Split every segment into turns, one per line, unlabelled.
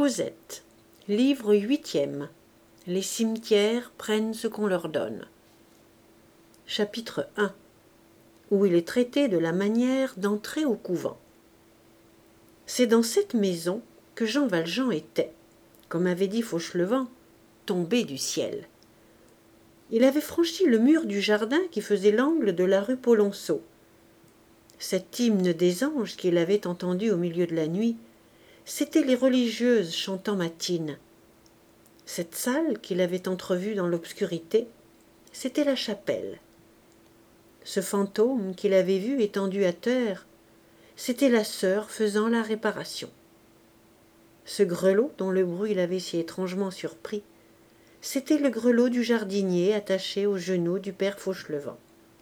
Cosette, livre 8e. Les cimetières prennent ce qu'on leur donne. Chapitre 1, où il est traité de la manière d'entrer au couvent. C'est dans cette maison que Jean Valjean était, comme avait dit Fauchelevent, tombé du ciel. Il avait franchi le mur du jardin qui faisait l'angle de la rue Polonceau. Cet hymne des anges qu'il avait entendu au milieu de la nuit, c'étaient les religieuses chantant matines. Cette salle qu'il avait entrevue dans l'obscurité, c'était la chapelle. Ce fantôme qu'il avait vu étendu à terre, c'était la sœur faisant la réparation. Ce grelot dont le bruit l'avait si étrangement surpris, c'était le grelot du jardinier attaché au genou du père Fauchelevent.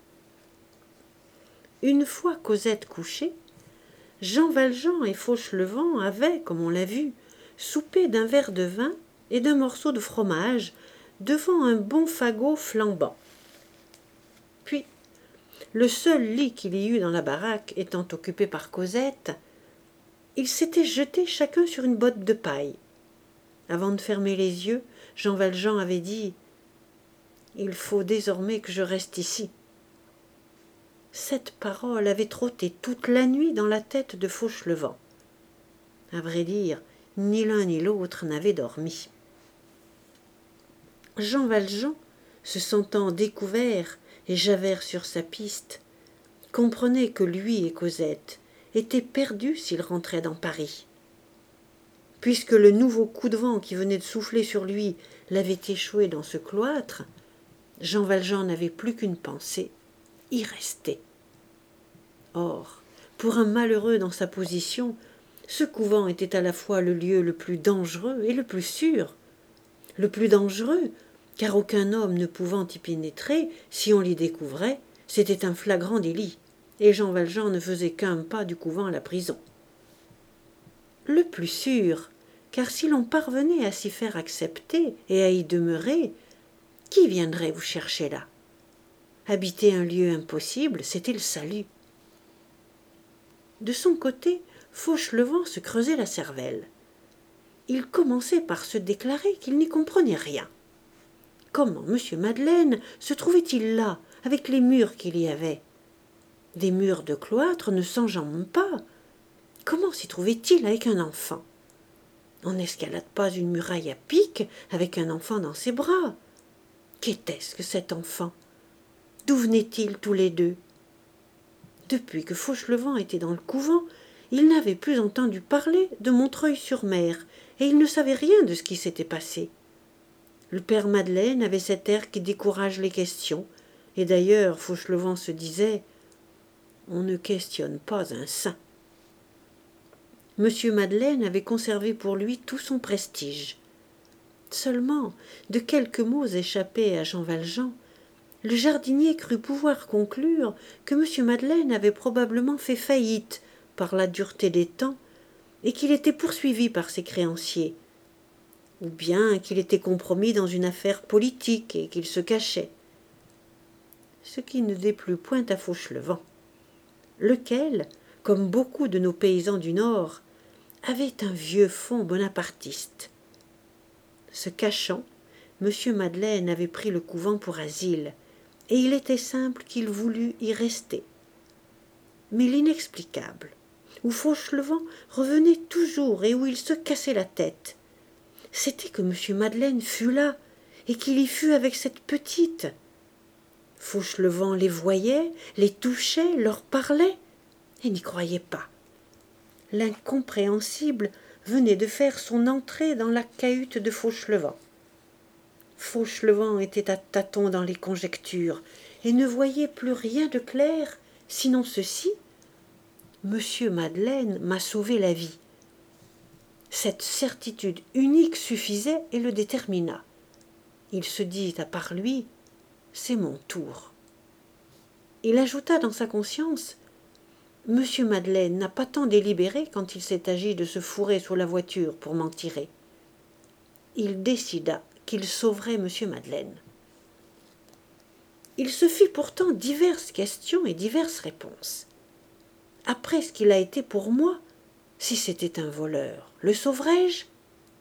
Une fois Cosette couchée, Jean Valjean et Fauchelevent avaient, comme on l'a vu, soupé d'un verre de vin et d'un morceau de fromage devant un bon fagot flambant. Puis, le seul lit qu'il y eut dans la baraque étant occupé par Cosette, ils s'étaient jetés chacun sur une botte de paille. Avant de fermer les yeux, Jean Valjean avait dit « Il faut désormais que je reste ici ». Cette parole avait trotté toute la nuit dans la tête de Fauchelevent. À vrai dire, ni l'un ni l'autre n'avaient dormi. Jean Valjean, se sentant découvert et Javert sur sa piste, comprenait que lui et Cosette étaient perdus s'ils rentraient dans Paris. Puisque le nouveau coup de vent qui venait de souffler sur lui l'avait échoué dans ce cloître, Jean Valjean n'avait plus qu'une pensée, y rester. Or, pour un malheureux dans sa position, ce couvent était à la fois le lieu le plus dangereux et le plus sûr. Le plus dangereux, car aucun homme ne pouvant y pénétrer, si on l'y découvrait, c'était un flagrant délit, et Jean Valjean ne faisait qu'un pas du couvent à la prison. Le plus sûr, car si l'on parvenait à s'y faire accepter et à y demeurer, qui viendrait vous chercher là? Habiter un lieu impossible, c'était le salut. De son côté, Fauchelevent se creusait la cervelle. Il commençait par se déclarer qu'il n'y comprenait rien. Comment M. Madeleine se trouvait-il là, avec les murs qu'il y avait? Des murs de cloître ne s'enjambent pas. Comment s'y trouvait-il avec un enfant? On n'escalade pas une muraille à pic avec un enfant dans ses bras. Qu'était-ce que cet enfant? D'où venaient-ils tous les deux? Depuis que Fauchelevent était dans le couvent, il n'avait plus entendu parler de Montreuil-sur-Mer, et il ne savait rien de ce qui s'était passé. Le père Madeleine avait cet air qui décourage les questions, et d'ailleurs Fauchelevent se disait « On ne questionne pas un saint ». Monsieur Madeleine avait conservé pour lui tout son prestige. Seulement, de quelques mots échappés à Jean Valjean, le jardinier crut pouvoir conclure que M. Madeleine avait probablement fait faillite par la dureté des temps et qu'il était poursuivi par ses créanciers, ou bien qu'il était compromis dans une affaire politique et qu'il se cachait. Ce qui ne déplut point à Fauchelevent, lequel, comme beaucoup de nos paysans du Nord, avait un vieux fond bonapartiste. Se cachant, M. Madeleine avait pris le couvent pour asile, et il était simple qu'il voulût y rester. Mais l'inexplicable, où Fauchelevent revenait toujours et où il se cassait la tête, c'était que M. Madeleine fût là, et qu'il y fût avec cette petite. Fauchelevent les voyait, les touchait, leur parlait, et n'y croyait pas. L'incompréhensible venait de faire son entrée dans la cahute de Fauchelevent. Fauchelevent était à tâtons dans les conjectures et ne voyait plus rien de clair, sinon ceci: Monsieur Madeleine m'a sauvé la vie. Cette certitude unique suffisait et le détermina. Il se dit à part lui: c'est mon tour. Il ajouta dans sa conscience: Monsieur Madeleine n'a pas tant délibéré quand il s'est agi de se fourrer sous la voiture pour m'en tirer. Il décida qu'il sauverait M. Madeleine. Il se fit pourtant diverses questions et diverses réponses. Après ce qu'il a été pour moi, si c'était un voleur, le sauverais-je?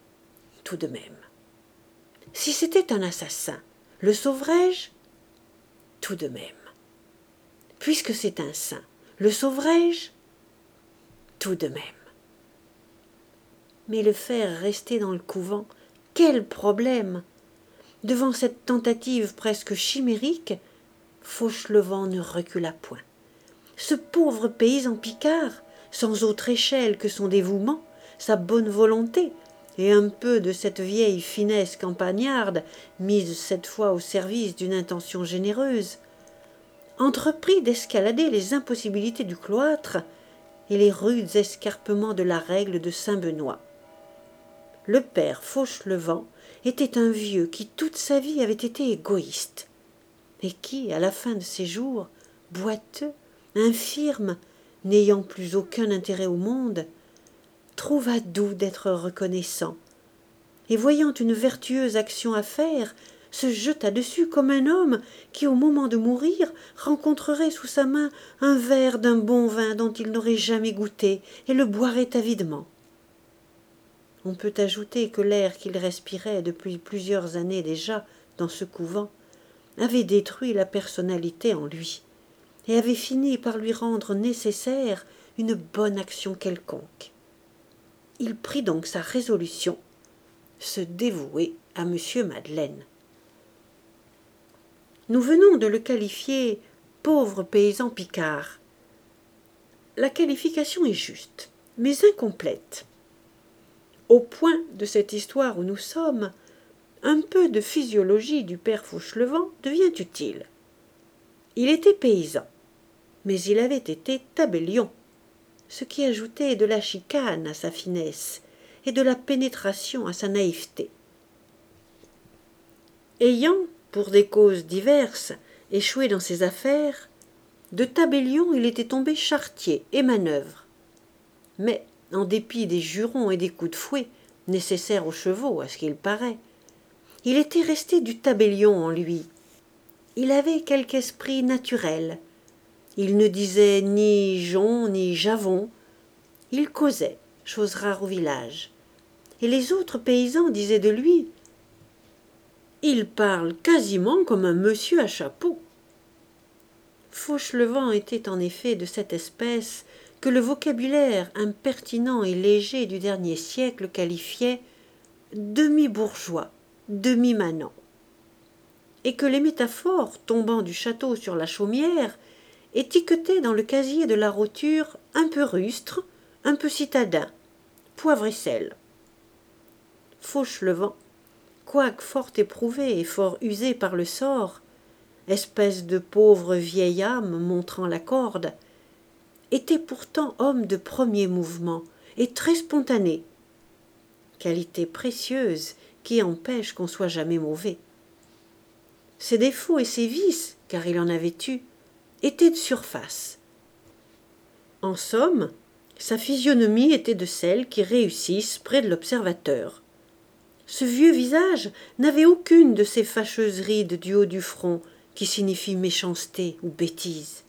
tout de même. Si c'était un assassin, le sauverais-je? Tout de même. Puisque c'est un saint, le sauverais-je? Tout de même. Mais le faire rester dans le couvent, quel problème! Devant cette tentative presque chimérique, Fauchelevent ne recula point. Ce pauvre paysan picard, sans autre échelle que son dévouement, sa bonne volonté, et un peu de cette vieille finesse campagnarde, mise cette fois au service d'une intention généreuse, entreprit d'escalader les impossibilités du cloître et les rudes escarpements de la règle de Saint-Benoît. Le père Fauchelevent était un vieux qui toute sa vie avait été égoïste, et qui, à la fin de ses jours, boiteux, infirme, n'ayant plus aucun intérêt au monde, trouva doux d'être reconnaissant, et voyant une vertueuse action à faire, se jeta dessus comme un homme qui, au moment de mourir, rencontrerait sous sa main un verre d'un bon vin dont il n'aurait jamais goûté et le boirait avidement. On peut ajouter que l'air qu'il respirait depuis plusieurs années déjà dans ce couvent avait détruit la personnalité en lui et avait fini par lui rendre nécessaire une bonne action quelconque. Il prit donc sa résolution, se dévouer à M. Madeleine. Nous venons de le qualifier pauvre paysan picard. La qualification est juste, mais incomplète. Au point de cette histoire où nous sommes, un peu de physiologie du père Fauchelevent devient utile. Il était paysan, mais il avait été tabellion, ce qui ajoutait de la chicane à sa finesse et de la pénétration à sa naïveté. Ayant, pour des causes diverses, échoué dans ses affaires, de tabellion il était tombé charretier et manœuvre. Mais, en dépit des jurons et des coups de fouet, nécessaires aux chevaux, à ce qu'il paraît, il était resté du tabellion en lui. Il avait quelque esprit naturel. Il ne disait ni jon ni javon. Il causait, chose rare au village. Et les autres paysans disaient de lui « Il parle quasiment comme un monsieur à chapeau ». Fauchelevent était en effet de cette espèce que le vocabulaire impertinent et léger du dernier siècle qualifiait demi-bourgeois, demi-manant, et que les métaphores tombant du château sur la chaumière étiquetaient dans le casier de la roture un peu rustre, un peu citadin, poivre et sel. Fauchelevent, quoique fort éprouvé et fort usé par le sort, espèce de pauvre vieille âme montrant la corde, était pourtant homme de premier mouvement et très spontané, qualité précieuse qui empêche qu'on soit jamais mauvais. Ses défauts et ses vices, car il en avait eu, étaient de surface. En somme, sa physionomie était de celles qui réussissent près de l'observateur. Ce vieux visage n'avait aucune de ces fâcheuses rides du haut du front qui signifient méchanceté ou bêtise.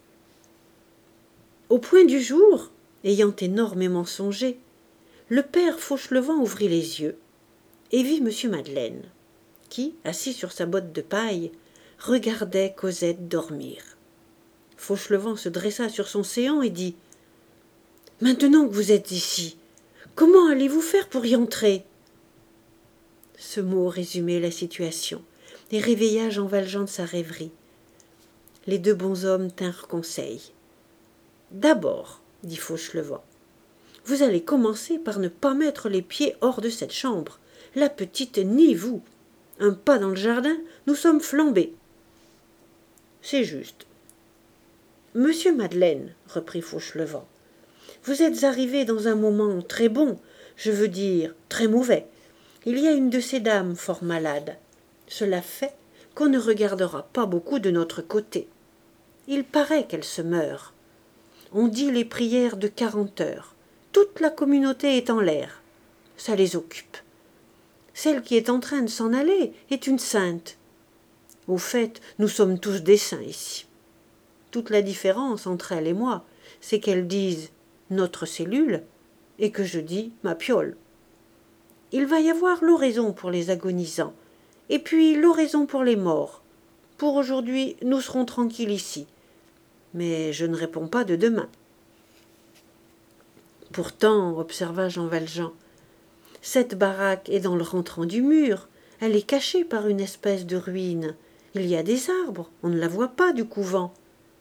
Au point du jour, ayant énormément songé, le père Fauchelevent ouvrit les yeux et vit M. Madeleine, qui, assis sur sa botte de paille, regardait Cosette dormir. Fauchelevent se dressa sur son séant et dit « Maintenant que vous êtes ici, comment allez-vous faire pour y entrer ?» Ce mot résumait la situation et réveilla Jean Valjean de sa rêverie. Les deux bonshommes tinrent conseil. « D'abord, dit Fauchelevent, vous allez commencer par ne pas mettre les pieds hors de cette chambre. La petite ni vous. Un pas dans le jardin, nous sommes flambés. » C'est juste. Monsieur Madeleine, reprit Fauchelevent, vous êtes arrivé dans un moment très bon, je veux dire très mauvais. Il y a une de ces dames fort malade. Cela fait qu'on ne regardera pas beaucoup de notre côté. Il paraît qu'elle se meurt. On dit les prières de 40 heures. Toute la communauté est en l'air. Ça les occupe. Celle qui est en train de s'en aller est une sainte. Au fait, nous sommes tous des saints ici. Toute la différence entre elle et moi, c'est qu'elles disent « notre cellule » et que je dis « ma piole ». il va y avoir l'oraison pour les agonisants, et puis l'oraison pour les morts. Pour aujourd'hui, nous serons tranquilles ici. Mais je ne réponds pas de demain. Pourtant, observa Jean Valjean, cette baraque est dans le rentrant du mur. Elle est cachée par une espèce de ruine. Il y a des arbres, on ne la voit pas du couvent.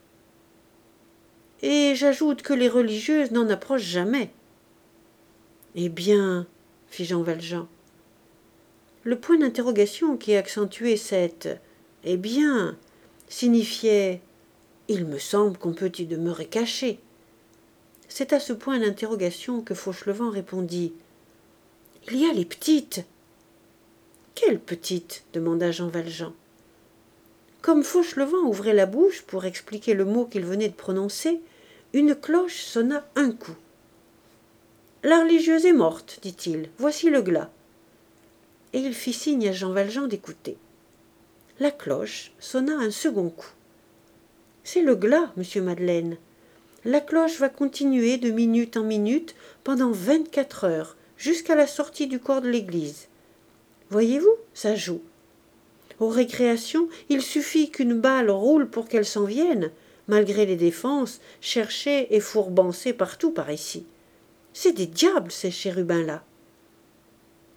Et j'ajoute que les religieuses n'en approchent jamais. Eh bien, fit Jean Valjean. Le point d'interrogation qui accentuait cette « eh bien » signifiait « il me semble qu'on peut y demeurer caché ». C'est à ce point d'interrogation que Fauchelevent répondit « il y a les petites ». « Quelles petites ?» demanda Jean Valjean. Comme Fauchelevent ouvrait la bouche pour expliquer le mot qu'il venait de prononcer, une cloche sonna un coup. « La religieuse est morte, dit-il, voici le glas. » Et il fit signe à Jean Valjean d'écouter. La cloche sonna un second coup. « C'est le glas, monsieur Madeleine. La cloche va continuer de minute en minute pendant 24 heures, jusqu'à la sortie du corps de l'église. Voyez-vous, ça joue. Aux récréations, il suffit qu'une balle roule pour qu'elle s'en vienne, malgré les défenses, cherchées et fourbancées partout par ici. C'est des diables, ces chérubins-là. »« Qui ?»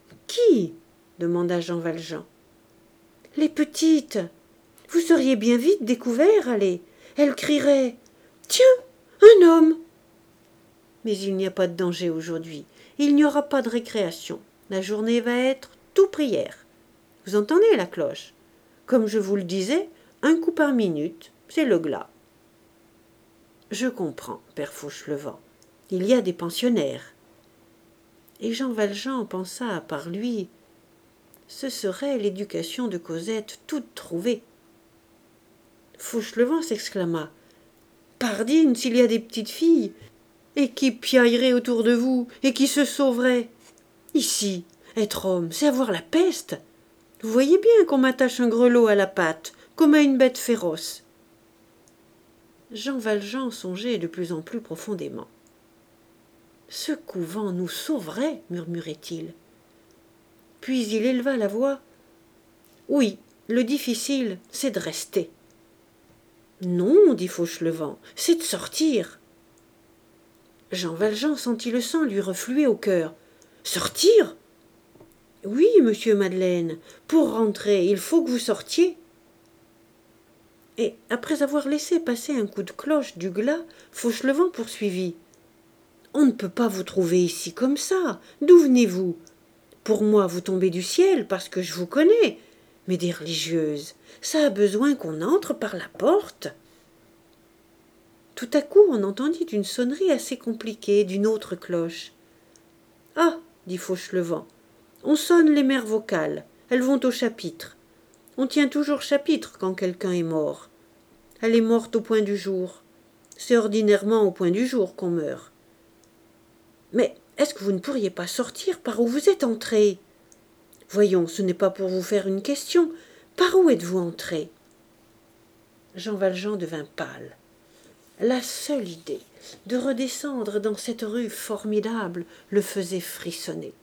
demanda Jean Valjean. « Les petites. Vous seriez bien vite découvert, allez. Elles crieraient « Tiens, un homme !» Mais il n'y a pas de danger aujourd'hui. Il n'y aura pas de récréation. La journée va être tout prière. Vous entendez la cloche? Comme je vous le disais, un coup par minute, c'est le glas. Je comprends, père Fauchelevent. Il y a des pensionnaires. Et Jean Valjean pensa à part lui. Ce serait l'éducation de Cosette toute trouvée. Fauchelevent s'exclama. Pardine, s'il y a des petites filles, et qui piailleraient autour de vous, et qui se sauveraient. Ici, être homme, c'est avoir la peste. Vous voyez bien qu'on m'attache un grelot à la patte, comme à une bête féroce. Jean Valjean songeait de plus en plus profondément. Ce couvent nous sauverait, murmurait-il. Puis il éleva la voix. Oui, le difficile, c'est de rester. Non, dit Fauchelevent, c'est de sortir. Jean Valjean sentit le sang lui refluer au cœur. Sortir ? Oui, monsieur Madeleine, pour rentrer, il faut que vous sortiez. Et, après avoir laissé passer un coup de cloche du glas, Fauchelevent poursuivit. On ne peut pas vous trouver ici comme ça. D'où venez-vous? Pour moi, vous tombez du ciel parce que je vous connais. Mais des religieuses, ça a besoin qu'on entre par la porte. Tout à coup, on entendit une sonnerie assez compliquée d'une autre cloche. Ah, dit Fauchelevent, on sonne les mères vocales. Elles vont au chapitre. On tient toujours chapitre quand quelqu'un est mort. Elle est morte au point du jour. C'est ordinairement au point du jour qu'on meurt. Mais est-ce que vous ne pourriez pas sortir par où vous êtes entré? Voyons, ce n'est pas pour vous faire une question. Par où êtes-vous entré? Jean Valjean devint pâle. La seule idée de redescendre dans cette rue formidable le faisait frissonner.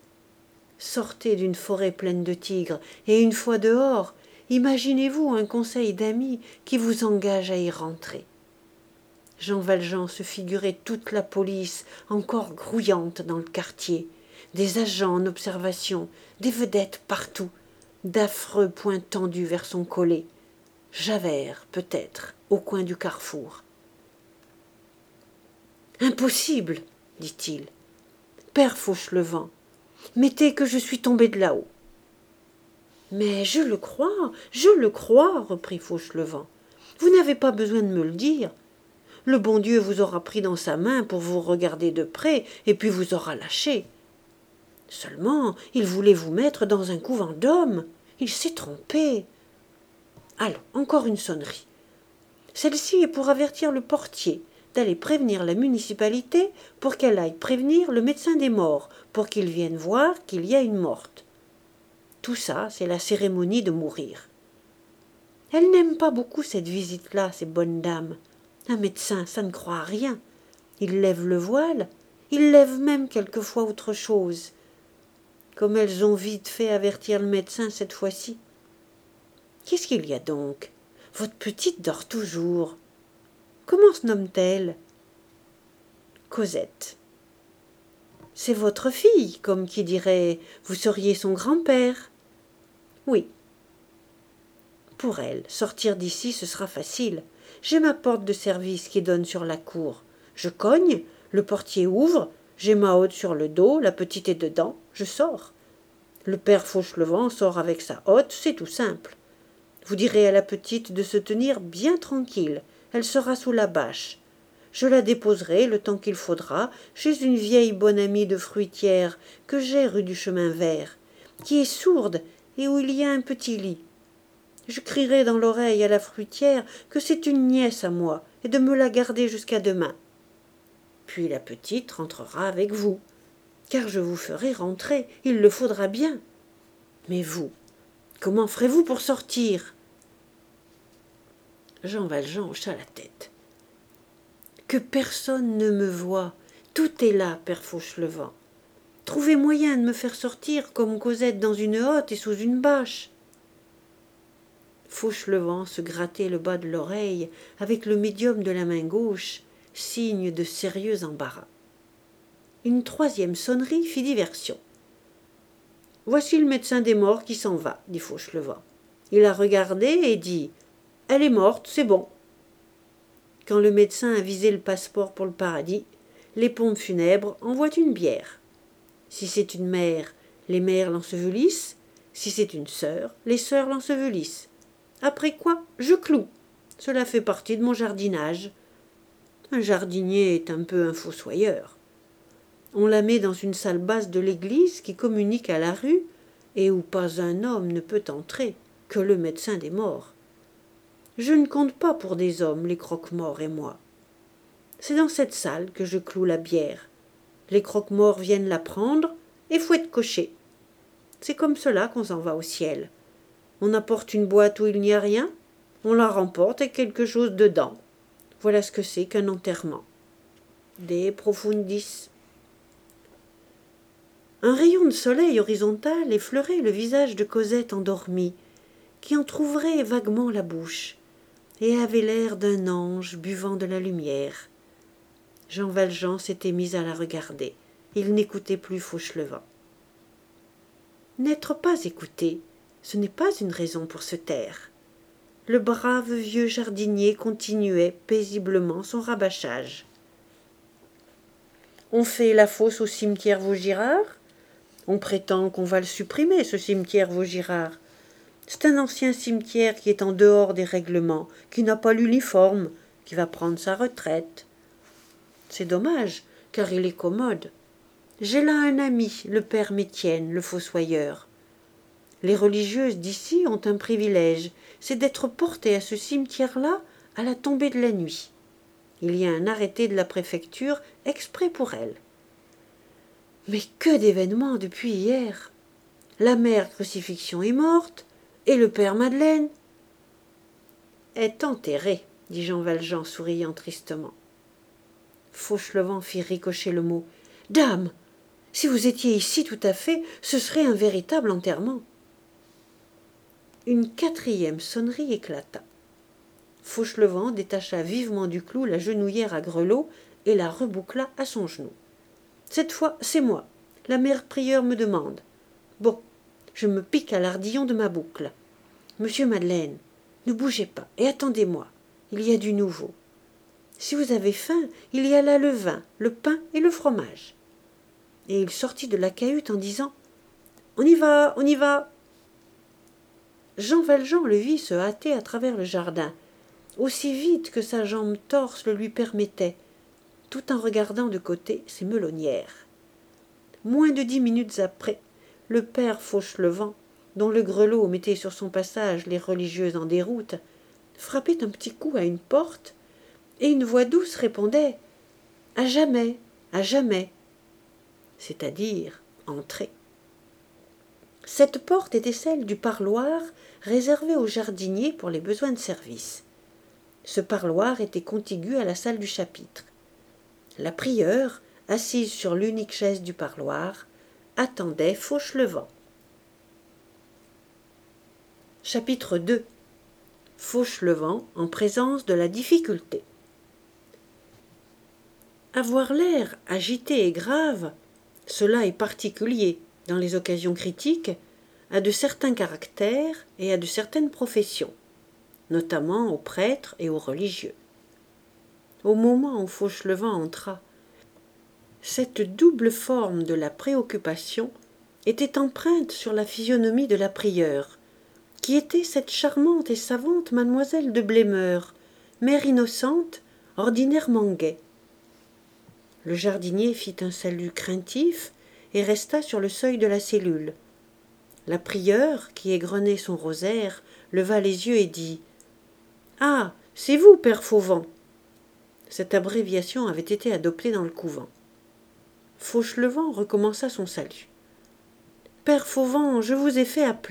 Sortez d'une forêt pleine de tigres, et une fois dehors, imaginez-vous un conseil d'amis qui vous engage à y rentrer. Jean Valjean se figurait toute la police encore grouillante dans le quartier, des agents en observation, des vedettes partout, d'affreux poings tendus vers son collet. Javert, peut-être, au coin du carrefour. « Impossible, dit-il. Père Fauchelevent, mettez que je suis tombé de là-haut. »« Mais je le crois, reprit Fauchelevent. Vous n'avez pas besoin de me le dire. Le bon Dieu vous aura pris dans sa main pour vous regarder de près et puis vous aura lâché. Seulement, il voulait vous mettre dans un couvent d'hommes. Il s'est trompé. Allons, encore une sonnerie. Celle-ci est pour avertir le portier d'aller prévenir la municipalité pour qu'elle aille prévenir le médecin des morts pour qu'il vienne voir qu'il y a une morte. Tout ça, c'est la cérémonie de mourir. Elles n'aiment pas beaucoup cette visite-là, ces bonnes dames. Un médecin, ça ne croit à rien. Il lève le voile, il lève même quelquefois autre chose. Comme elles ont vite fait avertir le médecin cette fois-ci. Qu'est-ce qu'il y a donc? Votre petite dort toujours. Comment se nomme-t-elle? Cosette. C'est votre fille, comme qui dirait vous seriez son grand-père. Oui. Pour elle, sortir d'ici, ce sera facile. J'ai ma porte de service qui donne sur la cour. Je cogne, le portier ouvre, j'ai ma hotte sur le dos, la petite est dedans, je sors. Le père Fauchelevent sort avec sa hotte, c'est tout simple. Vous direz à la petite de se tenir bien tranquille, elle sera sous la bâche. Je la déposerai le temps qu'il faudra chez une vieille bonne amie de fruitière que j'ai rue du Chemin Vert, qui est sourde et où il y a un petit lit. Je crierai dans l'oreille à la fruitière que c'est une nièce à moi et de me la garder jusqu'à demain. Puis la petite rentrera avec vous, car je vous ferai rentrer, il le faudra bien. Mais vous, comment ferez-vous pour sortir? Jean Valjean hocha la tête. Que personne ne me voie, tout est là, père Fauchelevent. Trouvez moyen de me faire sortir comme Cosette dans une hotte et sous une bâche. Fauchelevent se grattait le bas de l'oreille avec le médium de la main gauche, signe de sérieux embarras. Une troisième sonnerie fit diversion. « Voici le médecin des morts qui s'en va, dit Fauchelevent. Il a regardé et dit « Elle est morte, c'est bon. » Quand le médecin a visé le passeport pour le paradis, les pompes funèbres envoient une bière. Si c'est une mère, les mères l'ensevelissent. Si c'est une sœur, les sœurs l'ensevelissent. Après quoi, je cloue. Cela fait partie de mon jardinage. Un jardinier est un peu un fossoyeur. On la met dans une salle basse de l'église qui communique à la rue et où pas un homme ne peut entrer, que le médecin des morts. Je ne compte pas pour des hommes, les croque-morts et moi. C'est dans cette salle que je cloue la bière. Les croque-morts viennent la prendre et faut être coché. C'est comme cela qu'on s'en va au ciel. On apporte une boîte où il n'y a rien, on la remporte et quelque chose dedans. Voilà ce que c'est qu'un enterrement. De profundis. Un rayon de soleil horizontal effleurait le visage de Cosette endormie, qui entr'ouvrait vaguement la bouche, et avait l'air d'un ange buvant de la lumière. Jean Valjean s'était mis à la regarder. Il n'écoutait plus Fauchelevent. N'être pas écouté, ce n'est pas une raison pour se taire. Le brave vieux jardinier continuait paisiblement son rabâchage. On fait la fosse au cimetière Vaugirard. On prétend qu'on va le supprimer, ce cimetière Vaugirard. C'est un ancien cimetière qui est en dehors des règlements, qui n'a pas l'uniforme, qui va prendre sa retraite. C'est dommage, car il est commode. J'ai là un ami, le père Métienne, le fossoyeur. Les religieuses d'ici ont un privilège, c'est d'être portées à ce cimetière-là à la tombée de la nuit. Il y a un arrêté de la préfecture exprès pour elles. Mais que d'événements depuis hier! La mère Crucifixion est morte, et le père Madeleine est enterré, dit Jean Valjean, souriant tristement. Fauchelevent fit ricocher le mot. Dame, si vous étiez ici tout à fait, ce serait un véritable enterrement. Une quatrième sonnerie éclata. Fauchelevent détacha vivement du clou la genouillère à grelots et la reboucla à son genou. Cette fois, c'est moi. La mère prieure me demande. Bon, je me pique à l'ardillon de ma boucle. Monsieur Madeleine, ne bougez pas et attendez-moi. Il y a du nouveau. Si vous avez faim, il y a là le vin, le pain et le fromage. Et il sortit de la cahute en disant « On y va, on y va !» Jean Valjean le vit se hâter à travers le jardin, aussi vite que sa jambe torse le lui permettait, tout en regardant de côté ses melonnières. Moins de 10 minutes après, le père Fauchelevent, dont le grelot mettait sur son passage les religieuses en déroute, frappait un petit coup à une porte, et une voix douce répondait « À jamais, c'est-à-dire « Entrez ». Cette porte était celle du parloir réservé aux jardiniers pour les besoins de service. Ce parloir était contigu à la salle du chapitre. La prieure, assise sur l'unique chaise du parloir, attendait Fauchelevent. Chapitre 2. Fauchelevent en présence de la difficulté. Avoir l'air agité et grave, cela est particulier, dans les occasions critiques, à de certains caractères et à de certaines professions, notamment aux prêtres et aux religieux. Au moment où Fauchelevent entra, cette double forme de la préoccupation était empreinte sur la physionomie de la prieure, qui était cette charmante et savante mademoiselle de Blemeur, mère innocente, ordinairement gaie. Le jardinier fit un salut craintif et resta sur le seuil de la cellule. La prieure, qui égrenait son rosaire, leva les yeux et dit « Ah, c'est vous, père Fauvent !» Cette abréviation avait été adoptée dans le couvent. Fauchelevent recommença son salut. « Père Fauvent, je vous ai fait appeler. »«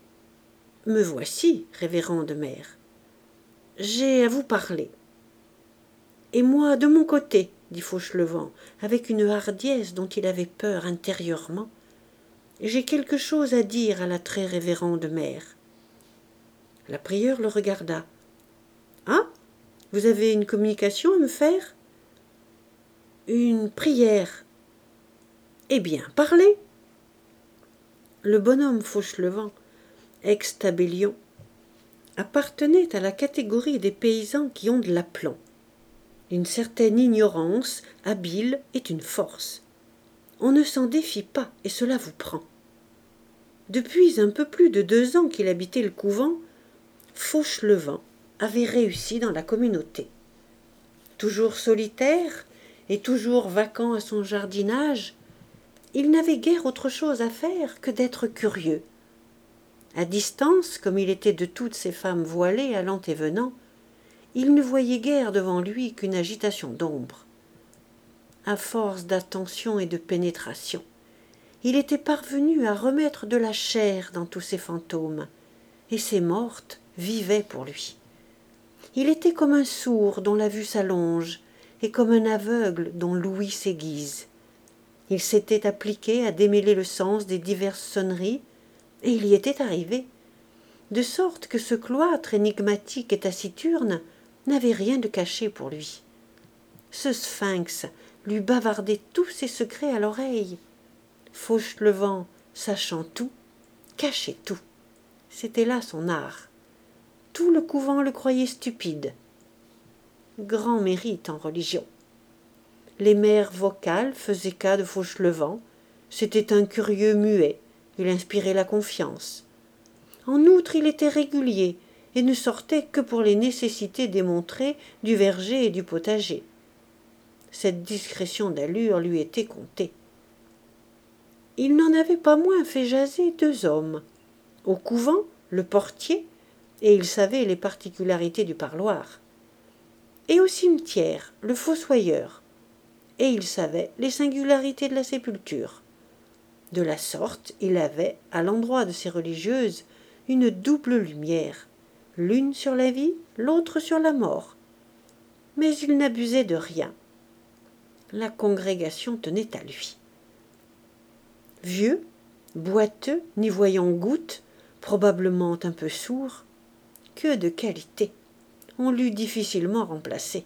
Me voici, révérende mère. J'ai à vous parler. »« Et moi, de mon côté, » dit Fauchelevent, avec une hardiesse dont il avait peur intérieurement, « j'ai quelque chose à dire à la très révérende mère. » La prieure le regarda. « Ah, vous avez une communication à me faire ?»« Une prière. »« Eh bien, parlez. » Le bonhomme Fauchelevent, ex-tabellion, appartenait à la catégorie des paysans qui ont de l'aplomb. Une certaine ignorance habile est une force. On ne s'en défie pas, et cela vous prend. Depuis un peu plus de 2 ans qu'il habitait le couvent, Fauchelevent avait réussi dans la communauté. Toujours solitaire et toujours vacant à son jardinage, il n'avait guère autre chose à faire que d'être curieux. À distance, comme il était de toutes ces femmes voilées allant et venant, il ne voyait guère devant lui qu'une agitation d'ombre. À force d'attention et de pénétration, il était parvenu à remettre de la chair dans tous ces fantômes, et ces mortes vivaient pour lui. Il était comme un sourd dont la vue s'allonge, et comme un aveugle dont l'ouïe s'aiguise. Il s'était appliqué à démêler le sens des diverses sonneries, et il y était arrivé, de sorte que ce cloître énigmatique et taciturne n'avait rien de caché pour lui. Ce sphinx lui bavardait tous ses secrets à l'oreille. Fauchelevent, sachant tout, cachait tout. C'était là son art. Tout le couvent le croyait stupide. Grand mérite en religion. Les mères vocales faisaient cas de Fauchelevent. C'était un curieux muet. Il inspirait la confiance. En outre, il était régulier et ne sortait que pour les nécessités démontrées du verger et du potager. Cette discrétion d'allure lui était comptée. Il n'en avait pas moins fait jaser 2 hommes. Au couvent, le portier, et il savait les particularités du parloir. Et au cimetière, le fossoyeur, et il savait les singularités de la sépulture. De la sorte, il avait, à l'endroit de ces religieuses, une double lumière, l'une sur la vie, l'autre sur la mort. Mais il n'abusait de rien. La congrégation tenait à lui. Vieux, boiteux, n'y voyant goutte, probablement un peu sourd, que de qualité, on l'eût difficilement remplacé.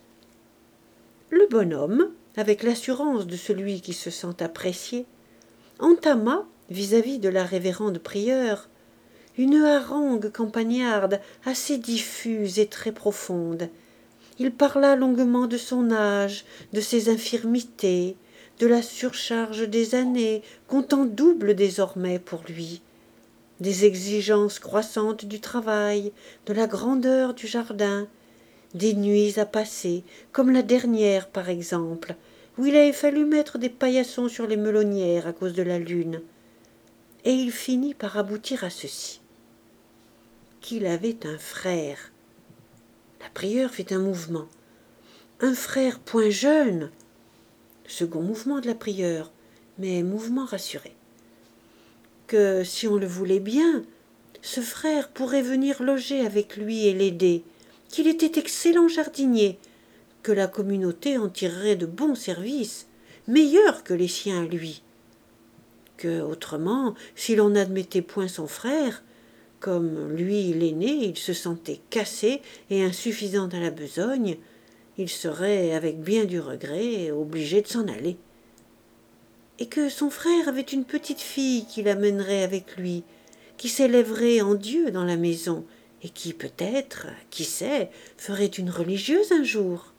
Le bonhomme, avec l'assurance de celui qui se sent apprécié, entama, vis-à-vis de la révérende prieure, une harangue campagnarde assez diffuse et très profonde. Il parla longuement de son âge, de ses infirmités, de la surcharge des années, comptant double désormais pour lui, des exigences croissantes du travail, de la grandeur du jardin, des nuits à passer, comme la dernière par exemple, où il avait fallu mettre des paillassons sur les melonnières à cause de la lune. Et il finit par aboutir à ceci: qu'il avait un frère. La prieure fit un mouvement. Un frère point jeune. Second mouvement de la prieure, mais mouvement rassuré. Que, si on le voulait bien, ce frère pourrait venir loger avec lui et l'aider, qu'il était excellent jardinier, que la communauté en tirerait de bons services, meilleurs que les siens à lui. que, autrement, si l'on n'admettait point son frère, comme lui l'aîné, il se sentait cassé et insuffisant à la besogne, il serait, avec bien du regret, obligé de s'en aller. Et que son frère avait une petite fille qui l'amènerait avec lui, qui s'élèverait en Dieu dans la maison, et qui peut-être, qui sait, ferait une religieuse un jour.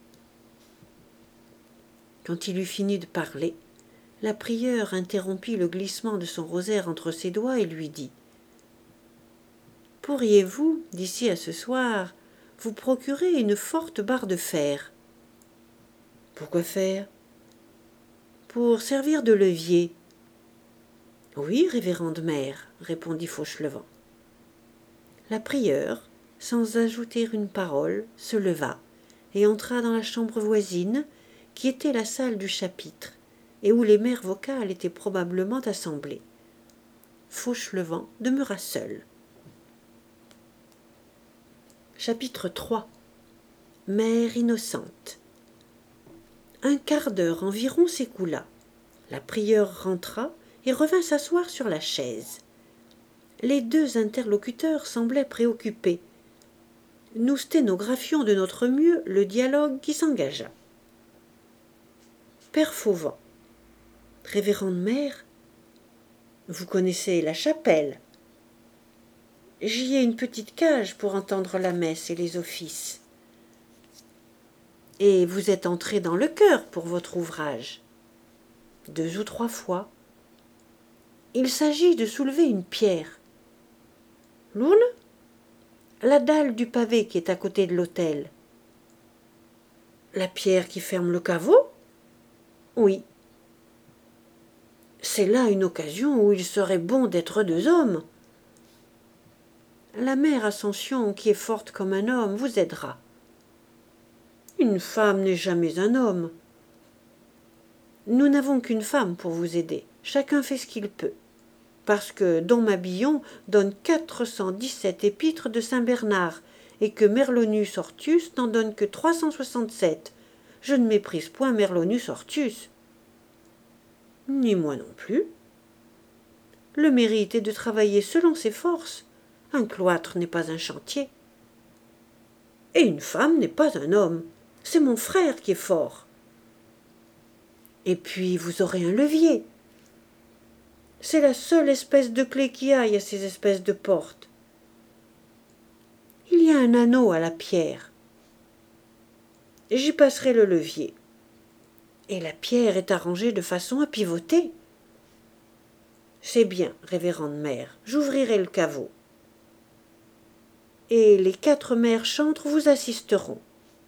Quand il eut fini de parler, la prieure interrompit le glissement de son rosaire entre ses doigts et lui dit « Pourriez-vous, d'ici à ce soir, vous procurer une forte barre de fer ?»« Pourquoi faire ?»« Pour servir de levier. »« Oui, révérende mère, répondit Fauchelevent. La prieure, sans ajouter une parole, se leva et entra dans la chambre voisine, qui était la salle du chapitre, et où les mères vocales étaient probablement assemblées. Fauchelevent demeura seul. Chapitre 3. Mère innocente. Un quart d'heure environ s'écoula. La prieure rentra et revint s'asseoir sur la chaise. Les deux interlocuteurs semblaient préoccupés. Nous sténographions de notre mieux le dialogue qui s'engagea. Père Fauvent. Révérende mère, vous connaissez la chapelle. J'y ai une petite cage pour entendre la messe et les offices. Et vous êtes entré dans le chœur pour votre ouvrage. 2 ou 3 fois. Il s'agit de soulever une pierre. Lourde ? La dalle du pavé qui est à côté de l'autel. La pierre qui ferme le caveau ? Oui. C'est là une occasion où il serait bon d'être 2 hommes. La mère Ascension, qui est forte comme un homme, vous aidera. Une femme n'est jamais un homme. Nous n'avons qu'une femme pour vous aider. Chacun fait ce qu'il peut. Parce que Don Mabillon donne 417 épîtres de Saint Bernard et que Merlonus Hortius n'en donne que 367. Je ne méprise point Merlonus Hortius. Ni moi non plus. Le mérite est de travailler selon ses forces. Un cloître n'est pas un chantier. Et une femme n'est pas un homme. C'est mon frère qui est fort. Et puis vous aurez un levier. C'est la seule espèce de clé qui aille à ces espèces de portes. Il y a un anneau à la pierre. J'y passerai le levier. Et la pierre est arrangée de façon à pivoter. C'est bien, révérende mère, j'ouvrirai le caveau. Et les 4 mères chantres vous assisteront.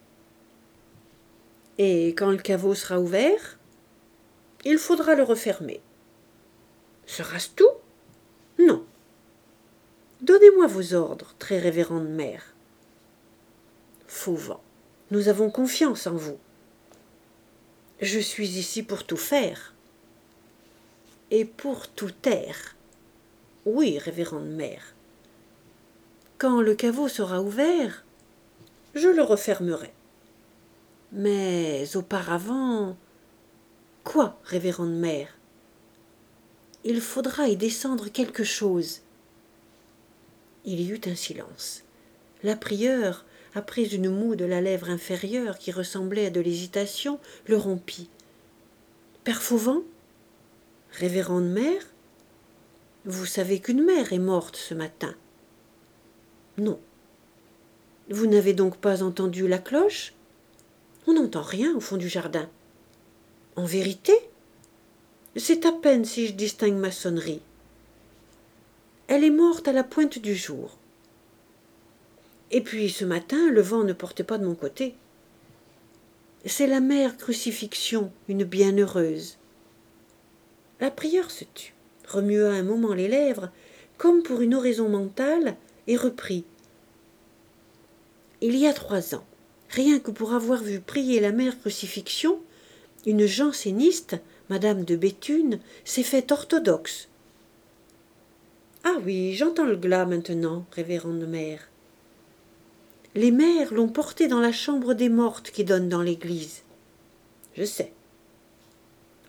Et quand le caveau sera ouvert, il faudra le refermer. Sera-ce tout ? Non. Donnez-moi vos ordres, très révérende mère. Fauvent, nous avons confiance en vous. Je suis ici pour tout faire. Et pour tout taire. Oui, révérende mère. Quand le caveau sera ouvert, je le refermerai. Mais auparavant... Quoi, révérende mère ? Il faudra y descendre quelque chose. Il y eut un silence. La prieure, après une moue de la lèvre inférieure qui ressemblait à de l'hésitation, le rompit. Père Fauvent ? Révérende mère ? Vous savez qu'une mère est morte ce matin. Non. Vous n'avez donc pas entendu la cloche ? On n'entend rien au fond du jardin. En vérité ? C'est à peine si je distingue ma sonnerie. Elle est morte à la pointe du jour. Et puis ce matin, le vent ne portait pas de mon côté. C'est la mère Crucifixion, une bienheureuse. La prieure se tut, remua un moment les lèvres, comme pour une oraison mentale, et reprit. Il y a 3 ans, rien que pour avoir vu prier la mère Crucifixion, une janséniste, Madame de Béthune, s'est faite orthodoxe. Ah oui, j'entends le glas maintenant, révérende mère. Les mères l'ont portée dans la chambre des mortes qui donne dans l'église. Je sais.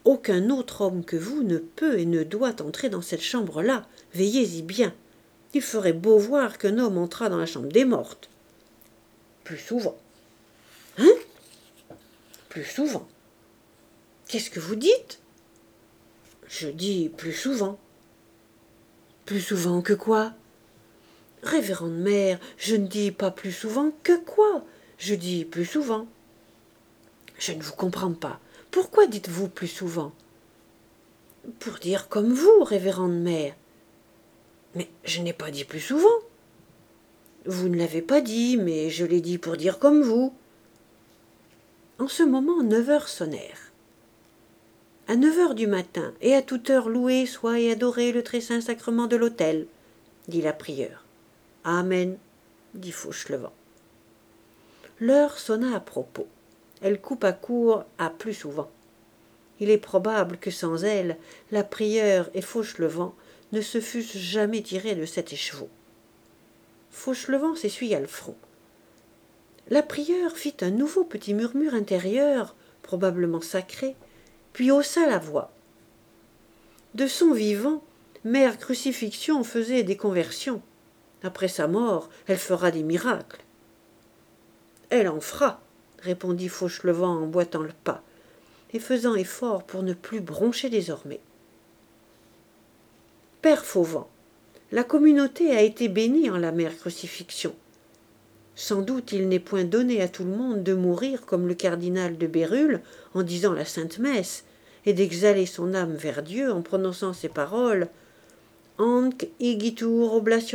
Aucun autre homme que vous ne peut et ne doit entrer dans cette chambre-là. Veillez-y bien. Il ferait beau voir qu'un homme entrât dans la chambre des mortes. Plus souvent. Hein? Plus souvent. Qu'est-ce que vous dites? Je dis plus souvent. Plus souvent que quoi? Révérende mère, je ne dis pas plus souvent que quoi? Je dis plus souvent. Je ne vous comprends pas. Pourquoi dites-vous plus souvent? Pour dire comme vous, révérende mère. Mais je n'ai pas dit plus souvent. Vous ne l'avez pas dit, mais je l'ai dit pour dire comme vous. En ce moment, 9 heures sonnèrent. À 9 heures du matin, et à toute heure loué soit et adoré le très saint sacrement de l'autel, dit la prieure. Amen, dit Fauchelevent. L'heure sonna à propos. Elle coupa court à plus souvent. Il est probable que sans elle, la prieure et Fauchelevent ne se fussent jamais tirés de cet écheveau. Fauchelevent s'essuya le front. La prieure fit un nouveau petit murmure intérieur, probablement sacré, puis haussa la voix. De son vivant, Mère Crucifixion faisait des conversions. Après sa mort, elle fera des miracles. Elle en fera, répondit Fauchelevent en boitant le pas, et faisant effort pour ne plus broncher désormais. Père Fauvent, la communauté a été bénie en la Mère Crucifixion. Sans doute il n'est point donné à tout le monde de mourir comme le cardinal de Bérulle en disant la Sainte Messe, et d'exhaler son âme vers Dieu en prononçant ces paroles « Anc igitur oblationem ».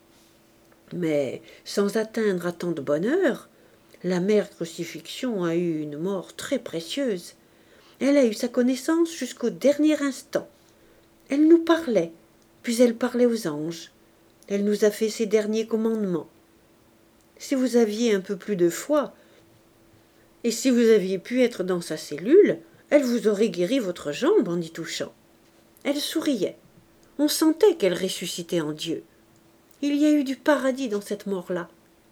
Mais sans atteindre à tant de bonheur, la Mère Crucifixion a eu une mort très précieuse. Elle a eu sa connaissance jusqu'au dernier instant. Elle nous parlait, puis elle parlait aux anges. Elle nous a fait ses derniers commandements. Si vous aviez un peu plus de foi, et si vous aviez pu être dans sa cellule, elle vous aurait guéri votre jambe en y touchant. Elle souriait. On sentait qu'elle ressuscitait en Dieu. Il y a eu du paradis dans cette mort-là.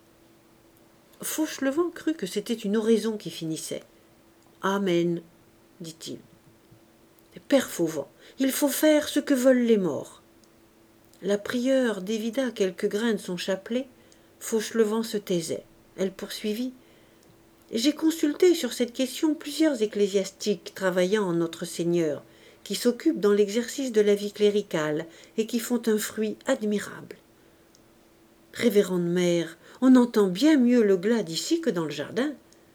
Fauchelevent crut que c'était une oraison qui finissait. Amen, dit-il. Père Fauvent, il faut faire ce que veulent les morts. La prieure dévida quelques grains de son chapelet. Fauchelevent se taisait. Elle poursuivit. J'ai consulté sur cette question plusieurs ecclésiastiques travaillant en Notre Seigneur, qui s'occupent dans l'exercice de la vie cléricale et qui font un fruit admirable. Révérende mère, on entend bien mieux le glas d'ici que dans le jardin.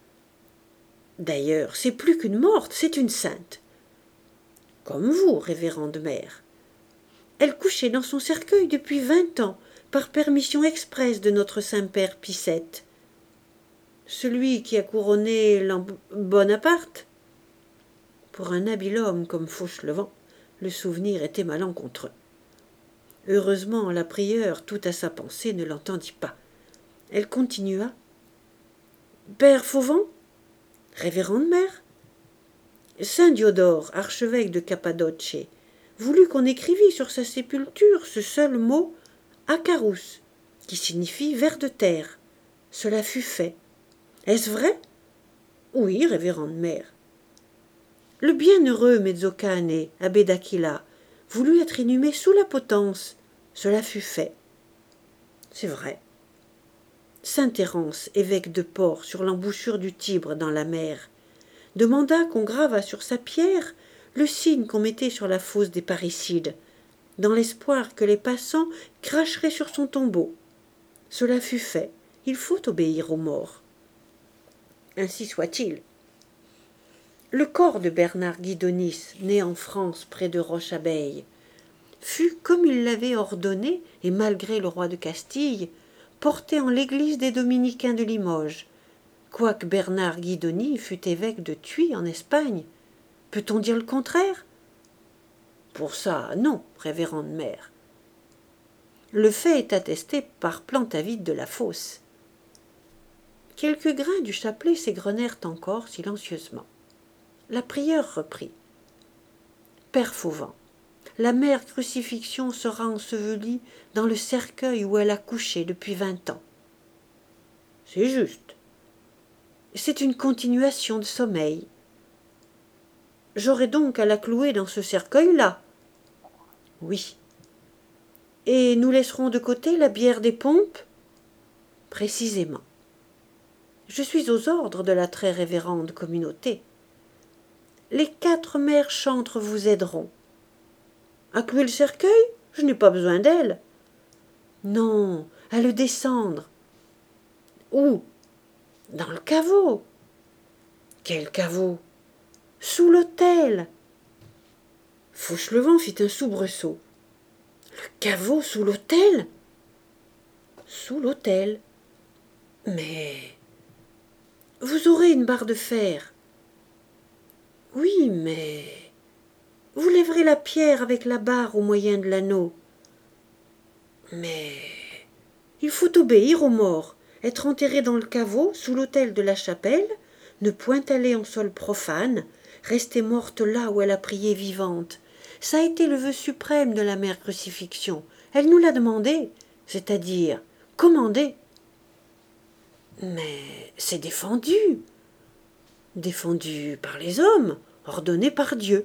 D'ailleurs, c'est plus qu'une morte, c'est une sainte. Comme vous, révérende mère. Elle couchait dans son cercueil depuis 20 ans, par permission expresse de notre Saint-Père Pie-VII. Celui qui a couronné Bonaparte. Pour un habile homme comme Fauchelevent, le souvenir était malencontreux. Heureusement, la prieure, tout à sa pensée, ne l'entendit pas. Elle continua. « Père Fauvent, révérende mère, Saint Diodore, archevêque de Cappadoce, voulut qu'on écrivît sur sa sépulture ce seul mot « Acarus », qui signifie « ver de terre ». Cela fut fait. Est-ce vrai? Oui, révérende mère. Le bienheureux Mezzocane, abbé d'Aquila, voulut être inhumé sous la potence. Cela fut fait. C'est vrai. Saint Terence, évêque de Port, sur l'embouchure du Tibre dans la mer, demanda qu'on gravât sur sa pierre le signe qu'on mettait sur la fosse des parricides, dans l'espoir que les passants cracheraient sur son tombeau. Cela fut fait. Il faut obéir aux morts. Ainsi soit-il. Le corps de Bernard Guidonis, né en France près de Roche-Abeille, fut, comme il l'avait ordonné, et malgré le roi de Castille, porté en l'église des Dominicains de Limoges, quoique Bernard Guidoni fût évêque de Tuy en Espagne. Peut-on dire le contraire? Pour ça, non, révérende mère. Le fait est attesté par Plantavit de la Fosse. Quelques grains du chapelet s'égrenèrent encore silencieusement. La prieure reprit. Père Fauvent, la mère Crucifixion sera ensevelie dans le cercueil où elle a couché depuis 20 ans. C'est juste. C'est une continuation de sommeil. J'aurai donc à la clouer dans ce cercueil-là. Oui. Et nous laisserons de côté la bière des pompes? Précisément. Je suis aux ordres de la très révérende communauté. Les 4 mères chantres vous aideront. À clouer le cercueil? Je n'ai pas besoin d'elles. Non, à le descendre. Où? Dans le caveau. Quel caveau? Sous l'autel. Fauchelevent fit un soubresaut. Le caveau sous l'autel? Sous l'autel. Mais vous aurez une barre de fer. Oui, mais vous lèverez la pierre avec la barre au moyen de l'anneau. Mais il faut obéir aux morts, être enterré dans le caveau, sous l'autel de la chapelle, ne point aller en sol profane, rester morte là où elle a prié vivante. Ça a été le vœu suprême de la mère crucifixion. Elle nous l'a demandé, c'est-à-dire commandé. Mais c'est défendu. Défendu par les hommes, ordonné par Dieu.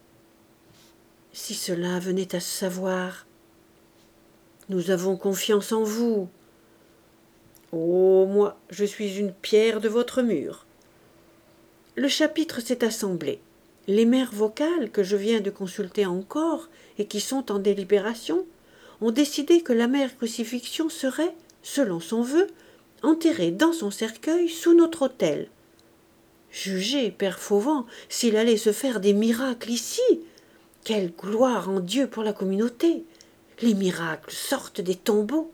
Si cela venait à se savoir, nous avons confiance en vous. Oh, moi, je suis une pierre de votre mur. Le chapitre s'est assemblé. Les mères vocales que je viens de consulter encore et qui sont en délibération ont décidé que la mère crucifixion serait, selon son vœu, enterrée dans son cercueil sous notre autel. Jugez, père Fauvent, s'il allait se faire des miracles ici. Quelle gloire en Dieu pour la communauté! Les miracles sortent des tombeaux.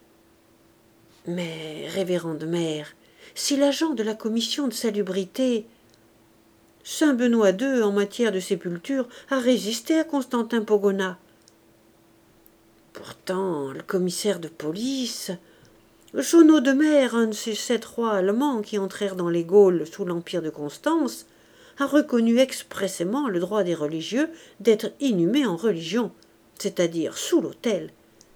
Mais, révérende mère, si l'agent de la commission de salubrité, saint Benoît II, en matière de sépulture, a résisté à Constantin Pogonat. Pourtant, le commissaire de police, Chaunot de Mer, un de ces 7 rois allemands qui entrèrent dans les Gaules sous l'empire de Constance, a reconnu expressément le droit des religieux d'être inhumés en religion, c'est-à-dire sous l'autel.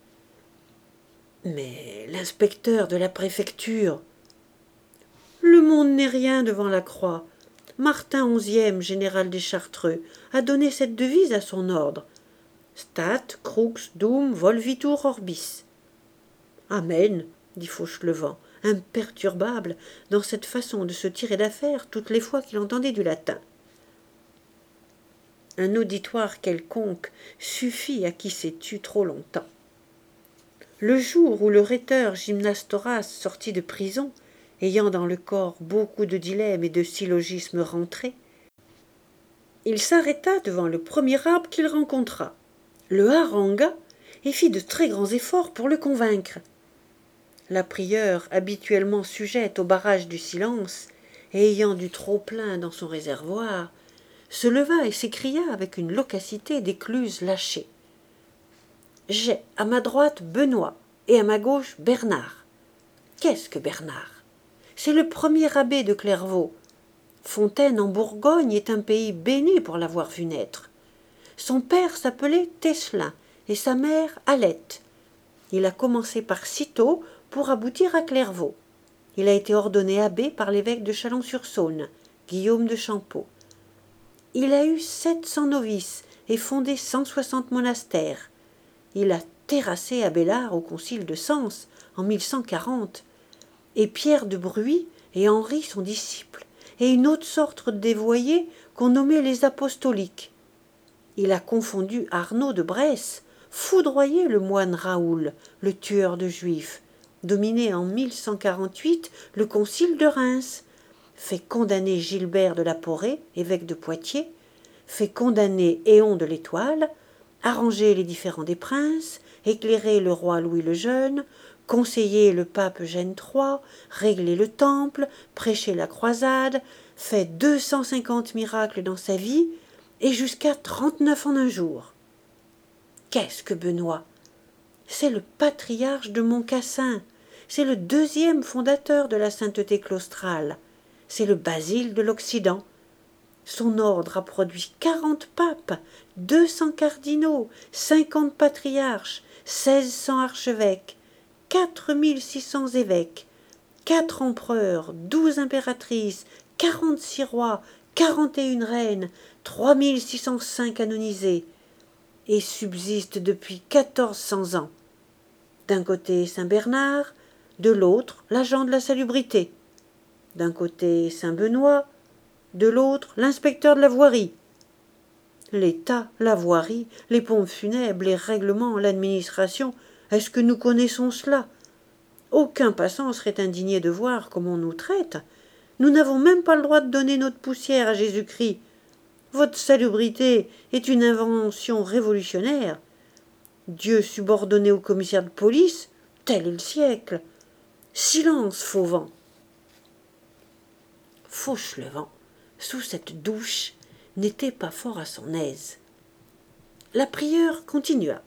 Mais l'inspecteur de la préfecture, le monde n'est rien devant la croix. Martin XI, général des Chartreux, a donné cette devise à son ordre. Stat, crux, dum, volvitur orbis. Amen, dit Fauchelevent, imperturbable dans cette façon de se tirer d'affaire toutes les fois qu'il entendait du latin. Un auditoire quelconque suffit à qui s'est tu trop longtemps. Le jour où le rhéteur Gymnastoras sortit de prison, ayant dans le corps beaucoup de dilemmes et de syllogismes rentrés, il s'arrêta devant le premier arbre qu'il rencontra, le harangua, et fit de très grands efforts pour le convaincre. La prieure, habituellement sujette au barrage du silence, et ayant du trop-plein dans son réservoir, se leva et s'écria avec une loquacité d'écluse lâchée. J'ai à ma droite Benoît et à ma gauche Bernard. Qu'est-ce que Bernard? C'est le premier abbé de Clairvaux. Fontaine en Bourgogne est un pays béni pour l'avoir vu naître. Son père s'appelait Tesselin et sa mère Alette. Il a commencé par Cîteaux pour aboutir à Clairvaux. Il a été ordonné abbé par l'évêque de Chalon-sur-Saône, Guillaume de Champeaux. Il a eu 700 novices et fondé 160 monastères. Il a terrassé Abélard au concile de Sens en 1140, et Pierre de Bruy et Henri son disciple, et une autre sorte de dévoyés qu'on nommait les apostoliques. Il a confondu Arnaud de Bresse, foudroyé le moine Raoul, le tueur de juifs, dominé en 1148 le concile de Reims, fait condamner Gilbert de la Porée, évêque de Poitiers, fait condamner Éon de l'Étoile, arrangé les différends des princes, éclairé le roi Louis le Jeune, conseillé le pape Eugène III, réglé le temple, prêché la croisade, fait 250 miracles dans sa vie, et jusqu'à 39 en un jour. Qu'est-ce que Benoît? C'est le patriarche de Montcassin, c'est le 2e fondateur de la sainteté claustrale, c'est le Basile de l'Occident. Son ordre a produit 40 papes, 200 cardinaux, 50 patriarches, 1600 archevêques, 4600 évêques, 4 empereurs, 12 impératrices, 46 rois, 41 reines, 3605 canonisés, et subsiste depuis 1400 ans. D'un côté Saint-Bernard, de l'autre l'agent de la salubrité. D'un côté Saint-Benoît, de l'autre l'inspecteur de la voirie. L'État, la voirie, les pompes funèbres, les règlements, l'administration, est-ce que nous connaissons cela? Aucun passant serait indigné de voir comment on nous traite. Nous n'avons même pas le droit de donner notre poussière à Jésus-Christ. Votre salubrité est une invention révolutionnaire. Dieu subordonné au commissaire de police, tel est le siècle. Silence, Fauvent. Fauchelevent, sous cette douche, n'était pas fort à son aise. La prieure continua.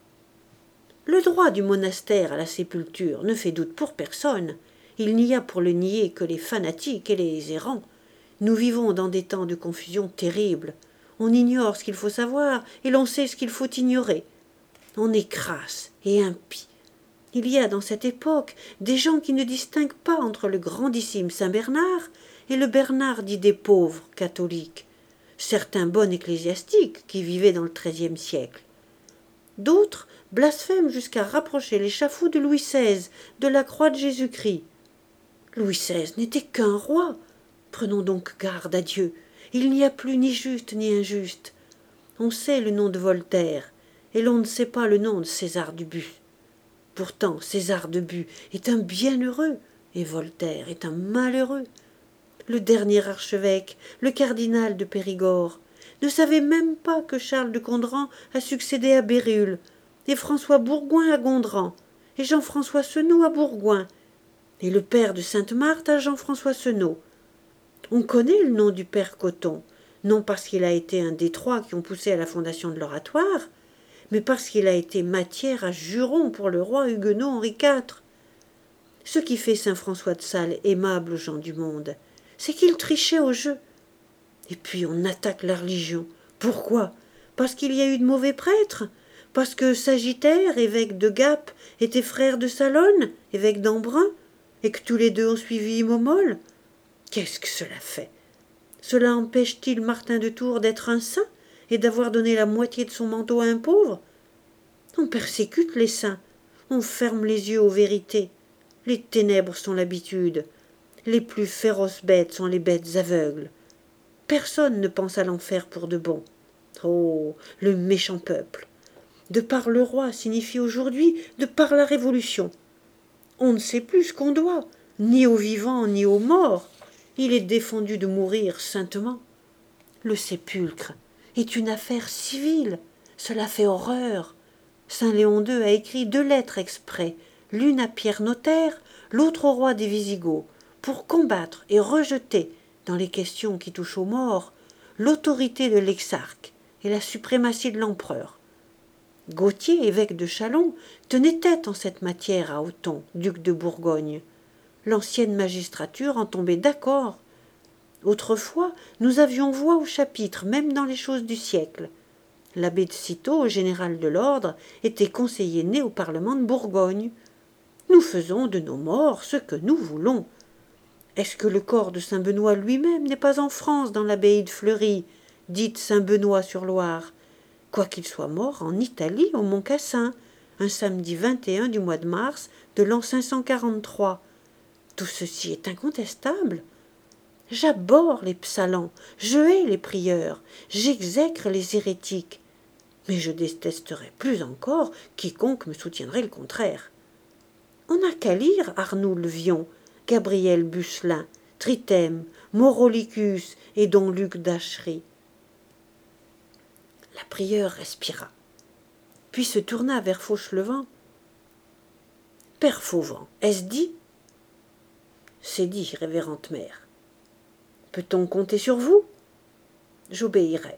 Le droit du monastère à la sépulture ne fait doute pour personne. Il n'y a pour le nier que les fanatiques et les errants. Nous vivons dans des temps de confusion terrible. On ignore ce qu'il faut savoir et l'on sait ce qu'il faut ignorer. On est crasse et impie. Il y a dans cette époque des gens qui ne distinguent pas entre le grandissime Saint-Bernard et le Bernard dit des pauvres catholiques. Certains bons ecclésiastiques qui vivaient dans le XIIIe siècle. D'autres blasphèment jusqu'à rapprocher l'échafaud de Louis XVI de la croix de Jésus-Christ. Louis XVI n'était qu'un roi. Prenons donc garde à Dieu. Il n'y a plus ni juste ni injuste. On sait le nom de Voltaire, et l'on ne sait pas le nom de César Dubu. Pourtant, César Dubu est un bienheureux, et Voltaire est un malheureux. Le dernier archevêque, le cardinal de Périgord, ne savait même pas que Charles de Gondran a succédé à Bérulle, et François Bourgoin à Gondran, et Jean-François Senaud à Bourgoin, et le père de Sainte-Marthe à Jean-François Senaud. On connaît le nom du père Coton, non parce qu'il a été un des trois qui ont poussé à la fondation de l'Oratoire, mais parce qu'il a été matière à juron pour le roi huguenot Henri IV. Ce qui fait saint François de Sales aimable aux gens du monde, c'est qu'il trichait au jeu. Et puis on attaque la religion. Pourquoi? Parce qu'il y a eu de mauvais prêtres? Parce que Sagittaire, évêque de Gap, était frère de Salonne, évêque d'Embrun, et que tous les deux ont suivi Momol? Qu'est-ce que cela fait? Cela empêche-t-il Martin de Tours d'être un saint et d'avoir donné la moitié de son manteau à un pauvre? On persécute les saints, on ferme les yeux aux vérités. Les ténèbres sont l'habitude. Les plus féroces bêtes sont les bêtes aveugles. Personne ne pense à l'enfer pour de bon. Oh, le méchant peuple! De par le roi signifie aujourd'hui de par la Révolution. On ne sait plus ce qu'on doit, ni aux vivants ni aux morts. Il est défendu de mourir saintement. Le sépulcre est une affaire civile. Cela fait horreur. Saint Léon II a écrit 2 lettres exprès, l'une à Pierre Notaire, l'autre au roi des Visigoths, pour combattre et rejeter, dans les questions qui touchent aux morts, l'autorité de l'exarque et la suprématie de l'empereur. Gauthier, évêque de Châlons, tenait tête en cette matière à Othon, duc de Bourgogne. L'ancienne magistrature en tombait d'accord. Autrefois, nous avions voix au chapitre, même dans les choses du siècle. L'abbé de Cîteaux, général de l'ordre, était conseiller né au Parlement de Bourgogne. Nous faisons de nos morts ce que nous voulons. Est-ce que le corps de saint Benoît lui-même n'est pas en France, dans l'abbaye de Fleury, dite Saint-Benoît-sur-Loire, quoiqu'il soit mort en Italie, au Mont Cassin, un samedi 21 du mois de mars de l'an 543. Tout ceci est incontestable. J'abhorre les psalans, je hais les prieurs, j'exècre les hérétiques, mais je détesterais plus encore quiconque me soutiendrait le contraire. On n'a qu'à lire Arnould le Vion, Gabriel Bucelin, Trithème, Maurolicus et don Luc d'Achery. La prieure respira, puis se tourna vers Fauchelevent. « Père Fauvent, est-ce dit ?»« C'est dit, révérende mère. »« Peut-on compter sur vous ?»« J'obéirai. »«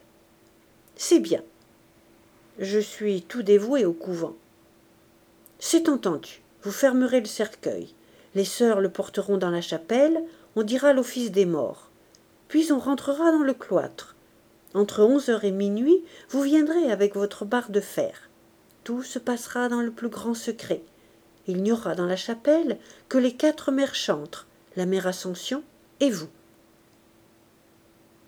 C'est bien. Je suis tout dévoué au couvent. »« C'est entendu. Vous fermerez le cercueil. Les sœurs le porteront dans la chapelle, on dira l'office des morts. Puis on rentrera dans le cloître. Entre 11h et minuit, vous viendrez avec votre barre de fer. Tout se passera dans le plus grand secret. Il n'y aura dans la chapelle que les 4 mères chantres, la mère Assomption et vous.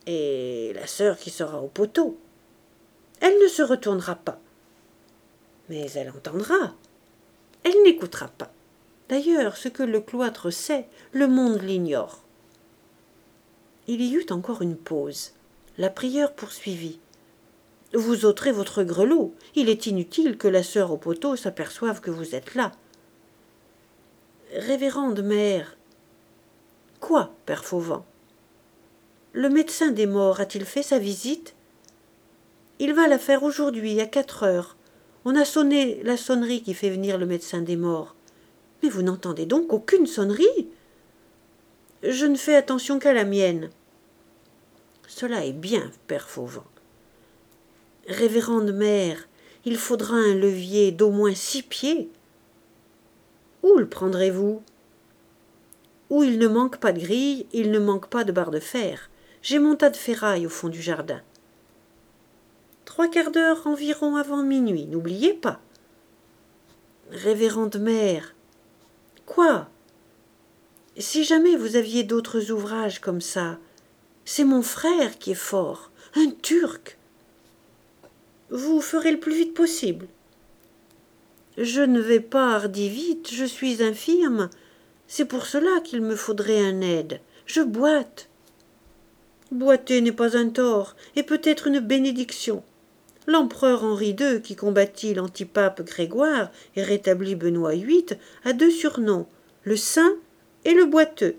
Et la sœur qui sera au poteau. Elle ne se retournera pas. Mais elle entendra. Elle n'écoutera pas. D'ailleurs, ce que le cloître sait, le monde l'ignore. Il y eut encore une pause. La prieure poursuivit. Vous ôterez votre grelot. Il est inutile que la sœur au poteau s'aperçoive que vous êtes là. Révérende mère. Quoi, père Fauvent? Le médecin des morts a-t-il fait sa visite? Il va la faire aujourd'hui, à 4 heures. On a sonné la sonnerie qui fait venir le médecin des morts. Mais vous n'entendez donc aucune sonnerie? Je ne fais attention qu'à la mienne. Cela est bien, père Fauvent. Révérende mère, il faudra un levier d'au moins 6 pieds. Où le prendrez-vous? Où il ne manque pas de grille, il ne manque pas de barre de fer. J'ai mon tas de ferraille au fond du jardin. 3/4 d'heure environ avant minuit, n'oubliez pas. Révérende mère. Quoi? Si jamais vous aviez d'autres ouvrages comme ça, c'est mon frère qui est fort, un Turc. Vous ferez le plus vite possible. Je ne vais pas hardi vite, je suis infirme. C'est pour cela qu'il me faudrait un aide. Je boite. Boiter n'est pas un tort, et peut-être une bénédiction. L'empereur Henri II, qui combattit l'antipape Grégoire et rétablit Benoît VIII, a 2 surnoms, le saint et le boiteux.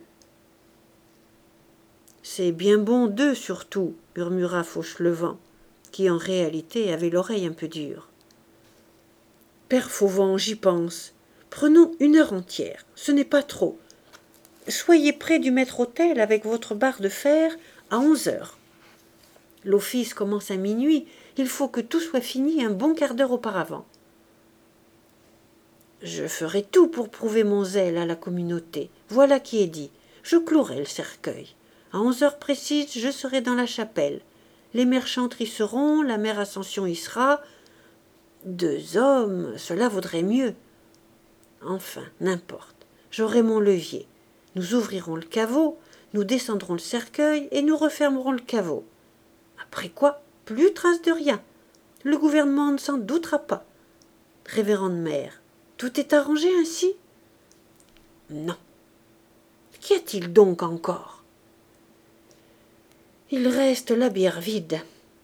C'est bien bon d'eux surtout, murmura Fauchelevent, qui en réalité avait l'oreille un peu dure. Père Fauvent, j'y pense. Prenons 1 heure entière, ce n'est pas trop. Soyez près du maître-autel avec votre barre de fer à 11 heures. L'office commence à minuit, il faut que tout soit fini un bon quart d'heure auparavant. Je ferai tout pour prouver mon zèle à la communauté. Voilà qui est dit. Je clouerai le cercueil. À 11 heures précises, je serai dans la chapelle. Les mères chantres y seront, la mère Ascension y sera. 2 hommes, cela vaudrait mieux. Enfin, n'importe. J'aurai mon levier. Nous ouvrirons le caveau, nous descendrons le cercueil et nous refermerons le caveau. Après quoi, plus trace de rien. Le gouvernement ne s'en doutera pas. Révérende mère, tout est arrangé ainsi? Non. Qu'y a-t-il donc encore? Il reste la bière vide.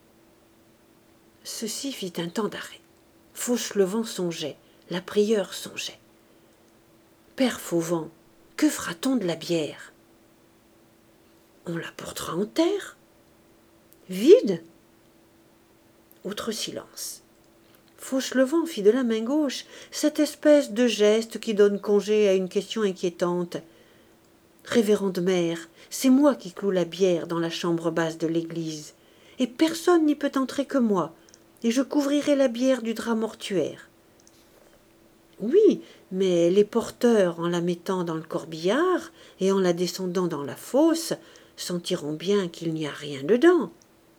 Ceci fit un temps d'arrêt. Fauchelevent songeait, la prieure songeait. Père Fauvent, que fera-t-on de la bière? On la portera en terre. Vide? Autre silence. Fauchelevent fit de la main gauche cette espèce de geste qui donne congé à une question inquiétante. Révérende mère, c'est moi qui cloue la bière dans la chambre basse de l'église, et personne n'y peut entrer que moi, et je couvrirai la bière du drap mortuaire. Oui, mais les porteurs, en la mettant dans le corbillard et en la descendant dans la fosse, sentiront bien qu'il n'y a rien dedans.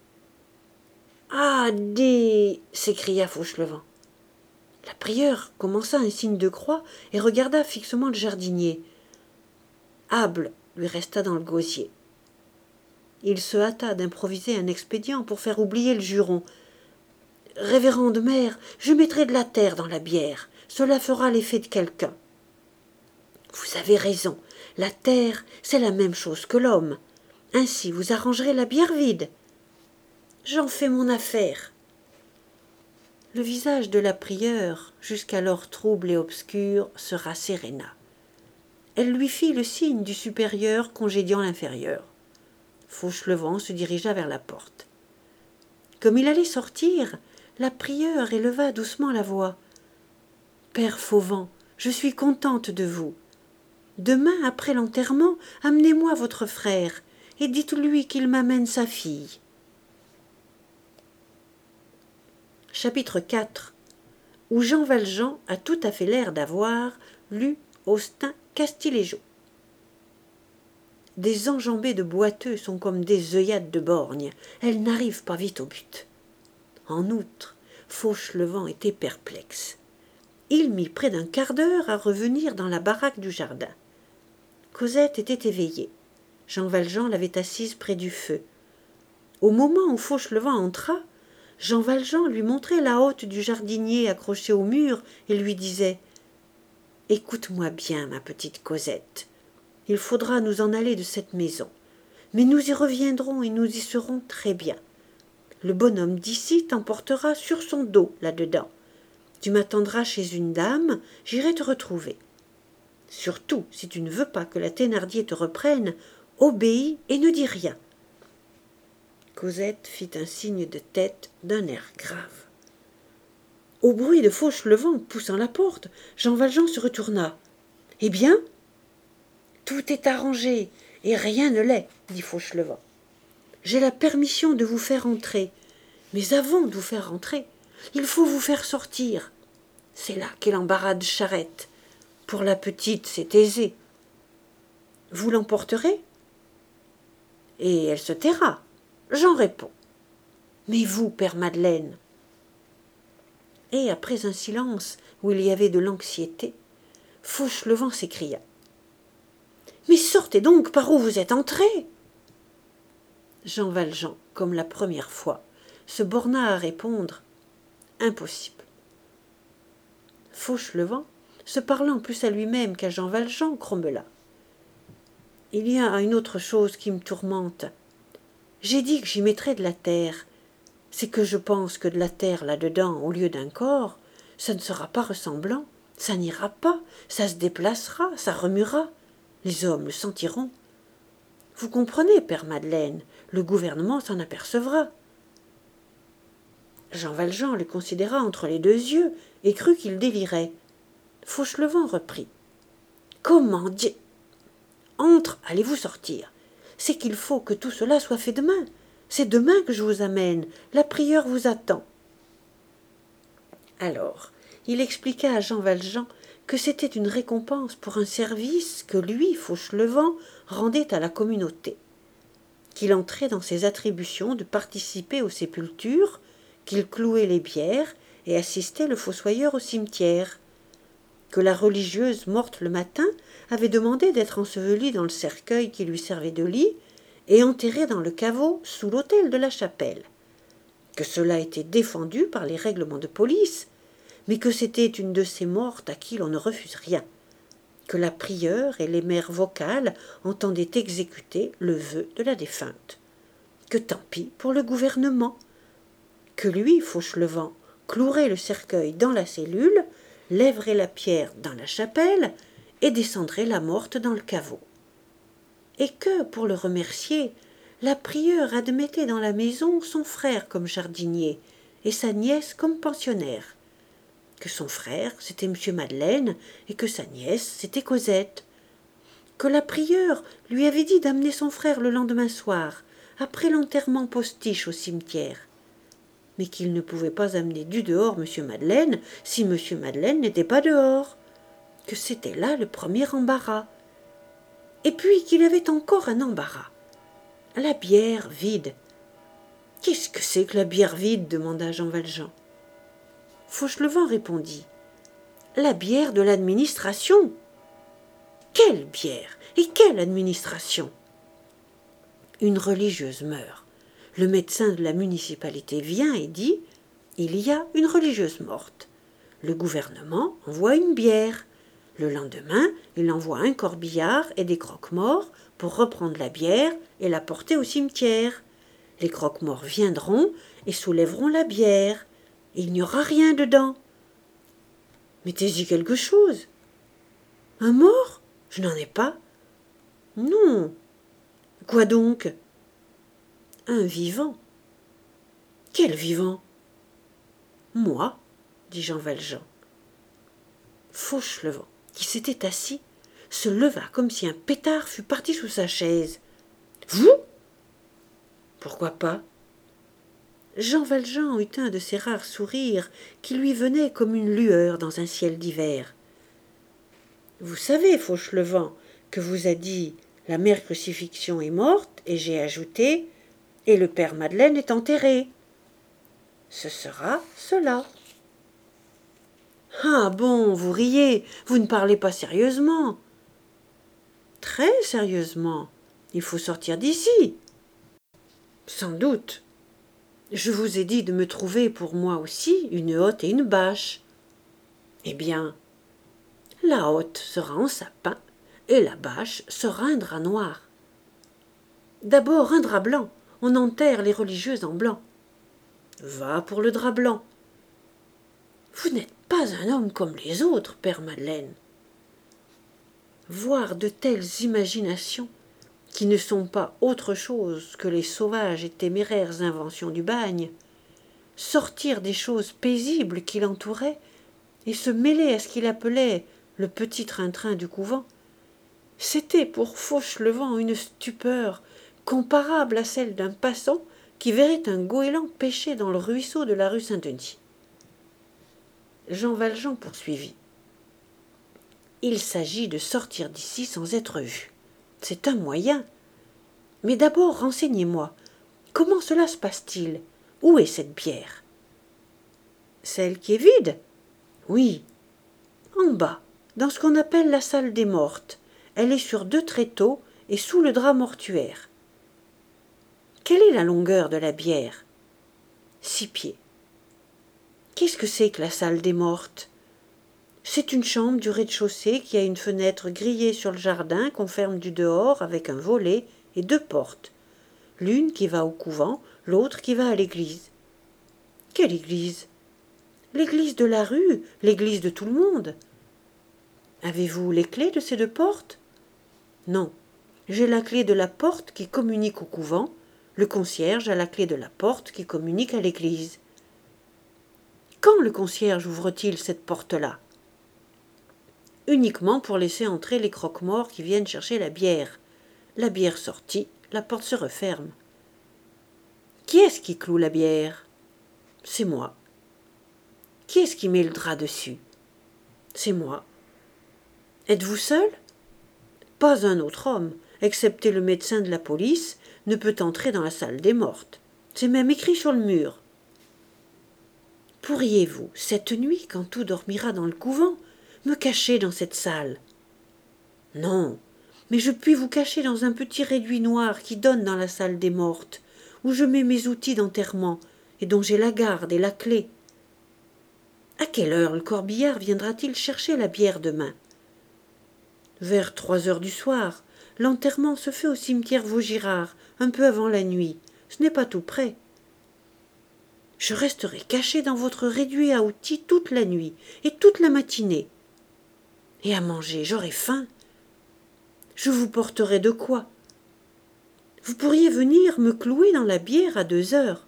Ah, s'écria Fauchelevent. La prieure commença un signe de croix et regarda fixement le jardinier. Able lui resta dans le gosier. Il se hâta d'improviser un expédient pour faire oublier le juron. Révérende mère, je mettrai de la terre dans la bière. Cela fera l'effet de quelqu'un. Vous avez raison. La terre, c'est la même chose que l'homme. Ainsi, vous arrangerez la bière vide. J'en fais mon affaire. Le visage de la prieure, jusqu'alors trouble et obscur, se rasséréna. Elle lui fit le signe du supérieur congédiant l'inférieur. Fauchelevent se dirigea vers la porte. Comme il allait sortir, la prieure éleva doucement la voix. « Père Fauvent, je suis contente de vous. Demain, après l'enterrement, amenez-moi votre frère et dites-lui qu'il m'amène sa fille. » Chapitre 4 où Jean Valjean a tout à fait l'air d'avoir lu Austin Castiléjo. Des enjambées de boiteux sont comme des œillades de borgne, elles n'arrivent pas vite au but. En outre, Fauchelevent était perplexe. Il mit près d'un quart d'heure à revenir dans la baraque du jardin. Cosette était éveillée. Jean Valjean l'avait assise près du feu. Au moment où Fauchelevent entra, Jean Valjean lui montrait la hotte du jardinier accrochée au mur et lui disait « Écoute-moi bien, ma petite Cosette. Il faudra nous en aller de cette maison. Mais nous y reviendrons et nous y serons très bien. Le bonhomme d'ici t'emportera sur son dos, là-dedans. Tu m'attendras chez une dame, j'irai te retrouver. Surtout, si tu ne veux pas que la Thénardier te reprenne, obéis et ne dis rien. » Cosette fit un signe de tête d'un air grave. Au bruit de Fauchelevent poussant la porte, Jean Valjean se retourna. « Eh bien ?»« Tout est arrangé, et rien ne l'est, dit Fauchelevent. J'ai la permission de vous faire entrer, mais avant de vous faire entrer, il faut vous faire sortir. C'est là qu'est l'embarras de charrette. Pour la petite, c'est aisé. Vous l'emporterez ? Et elle se taira. J'en réponds. Mais vous, Père Madeleine ? Et après un silence où il y avait de l'anxiété, Fauchelevent s'écria. Mais sortez donc par où vous êtes entré ! Jean Valjean, comme la première fois, se borna à répondre impossible. Fauchelevent, se parlant plus à lui-même qu'à Jean Valjean, grommela. Il y a une autre chose qui me tourmente. J'ai dit que j'y mettrais de la terre. C'est que je pense que de la terre là-dedans, au lieu d'un corps, ça ne sera pas ressemblant, ça n'ira pas, ça se déplacera, ça remuera. Les hommes le sentiront. Vous comprenez, Père Madeleine, le gouvernement s'en apercevra. Jean Valjean le considéra entre les deux yeux et crut qu'il délirait. Fauchelevent reprit. « Comment Dieu ! Entre, allez-vous sortir. C'est qu'il faut que tout cela soit fait demain. C'est demain que je vous amène. La prieure vous attend. » Alors, il expliqua à Jean Valjean que c'était une récompense pour un service que lui, Fauchelevent, rendait à la communauté, qu'il entrait dans ses attributions de participer aux sépultures, qu'il clouait les bières et assistait le fossoyeur au cimetière, que la religieuse morte le matin avait demandé d'être ensevelie dans le cercueil qui lui servait de lit et enterrée dans le caveau sous l'autel de la chapelle, que cela était défendu par les règlements de police, mais que c'était une de ces mortes à qui l'on ne refuse rien, que la prieure et les mères vocales entendaient exécuter le vœu de la défunte, que tant pis pour le gouvernement, que lui, Fauchelevent, clouerait le cercueil dans la cellule, lèverait la pierre dans la chapelle et descendrait la morte dans le caveau. Et que, pour le remercier, la prieure admettait dans la maison son frère comme jardinier et sa nièce comme pensionnaire, que son frère, c'était M. Madeleine, et que sa nièce, c'était Cosette, que la prieure lui avait dit d'amener son frère le lendemain soir, après l'enterrement postiche au cimetière, mais qu'il ne pouvait pas amener du dehors M. Madeleine si M. Madeleine n'était pas dehors, que c'était là le premier embarras, et puis qu'il avait encore un embarras, la bière vide. « Qu'est-ce que c'est que la bière vide ?» demanda Jean Valjean. Fauchelevent répondit. « La bière de l'administration. »« Quelle bière et quelle administration ?» Une religieuse meurt. Le médecin de la municipalité vient et dit « Il y a une religieuse morte. » Le gouvernement envoie une bière. Le lendemain, il envoie un corbillard et des croque-morts pour reprendre la bière et la porter au cimetière. Les croque-morts viendront et soulèveront la bière. Il n'y aura rien dedans. Mettez-y quelque chose. Un mort ? Je n'en ai pas. Non. Quoi donc ? Un vivant. Quel vivant ? Moi, dit Jean Valjean. Fauchelevent, qui s'était assis, se leva comme si un pétard fût parti sous sa chaise. Vous ? Pourquoi pas ? Jean Valjean eut un de ces rares sourires qui lui venaient comme une lueur dans un ciel d'hiver. Vous savez, Fauchelevent, que vous a dit la mère Crucifixion est morte, et j'ai ajouté et le père Madeleine est enterré. Ce sera cela. Ah bon, vous riez, vous ne parlez pas sérieusement. Très sérieusement, il faut sortir d'ici. Sans doute. Je vous ai dit de me trouver pour moi aussi une hotte et une bâche. Eh bien, la hotte sera en sapin et la bâche sera un drap noir. D'abord un drap blanc, on enterre les religieuses en blanc. Va pour le drap blanc. Vous n'êtes pas un homme comme les autres, père Madeleine. Voir de telles imaginations, qui ne sont pas autre chose que les sauvages et téméraires inventions du bagne, sortir des choses paisibles qui l'entouraient et se mêler à ce qu'il appelait le petit train-train du couvent, c'était pour Fauchelevent une stupeur comparable à celle d'un passant qui verrait un goéland pêcher dans le ruisseau de la rue Saint-Denis. Jean Valjean poursuivit. Il s'agit de sortir d'ici sans être vu. C'est un moyen. Mais d'abord, renseignez-moi. Comment cela se passe-t-il? Où est cette bière? Celle qui est vide? Oui. En bas, dans ce qu'on appelle la salle des mortes. Elle est sur 2 tréteaux et sous le drap mortuaire. Quelle est la longueur de la bière? 6 pieds. Qu'est-ce que c'est que la salle des mortes? C'est une chambre du rez-de-chaussée qui a une fenêtre grillée sur le jardin qu'on ferme du dehors avec un volet et 2 portes. L'une qui va au couvent, l'autre qui va à l'église. Quelle église? L'église de la rue, l'église de tout le monde. Avez-vous les clés de ces 2 portes? Non. J'ai la clé de la porte qui communique au couvent, le concierge a la clé de la porte qui communique à l'église. Quand le concierge ouvre-t-il cette porte-là? Uniquement pour laisser entrer les croque-morts qui viennent chercher la bière. La bière sortie, la porte se referme. Qui est-ce qui cloue la bière? C'est moi. Qui est-ce qui met le drap dessus? C'est moi. Êtes-vous seul? Pas un autre homme, excepté le médecin de la police, ne peut entrer dans la salle des mortes. C'est même écrit sur le mur. Pourriez-vous, cette nuit, quand tout dormira dans le couvent, me cacher dans cette salle? Non, mais je puis vous cacher dans un petit réduit noir qui donne dans la salle des mortes, où je mets mes outils d'enterrement, et dont j'ai la garde et la clé. À quelle heure le corbillard viendra-t-il chercher la bière demain? Vers 3 heures du soir. L'enterrement se fait au cimetière Vaugirard, un peu avant la nuit. Ce n'est pas tout près. Je resterai caché dans votre réduit à outils toute la nuit et toute la matinée. Et à manger, j'aurai faim. Je vous porterai de quoi? Vous pourriez venir me clouer dans la bière à 2 heures.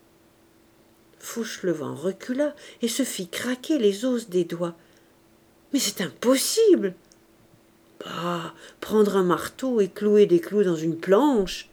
Fauchelevent recula et se fit craquer les os des doigts. Mais c'est impossible! Bah, prendre un marteau et clouer des clous dans une planche.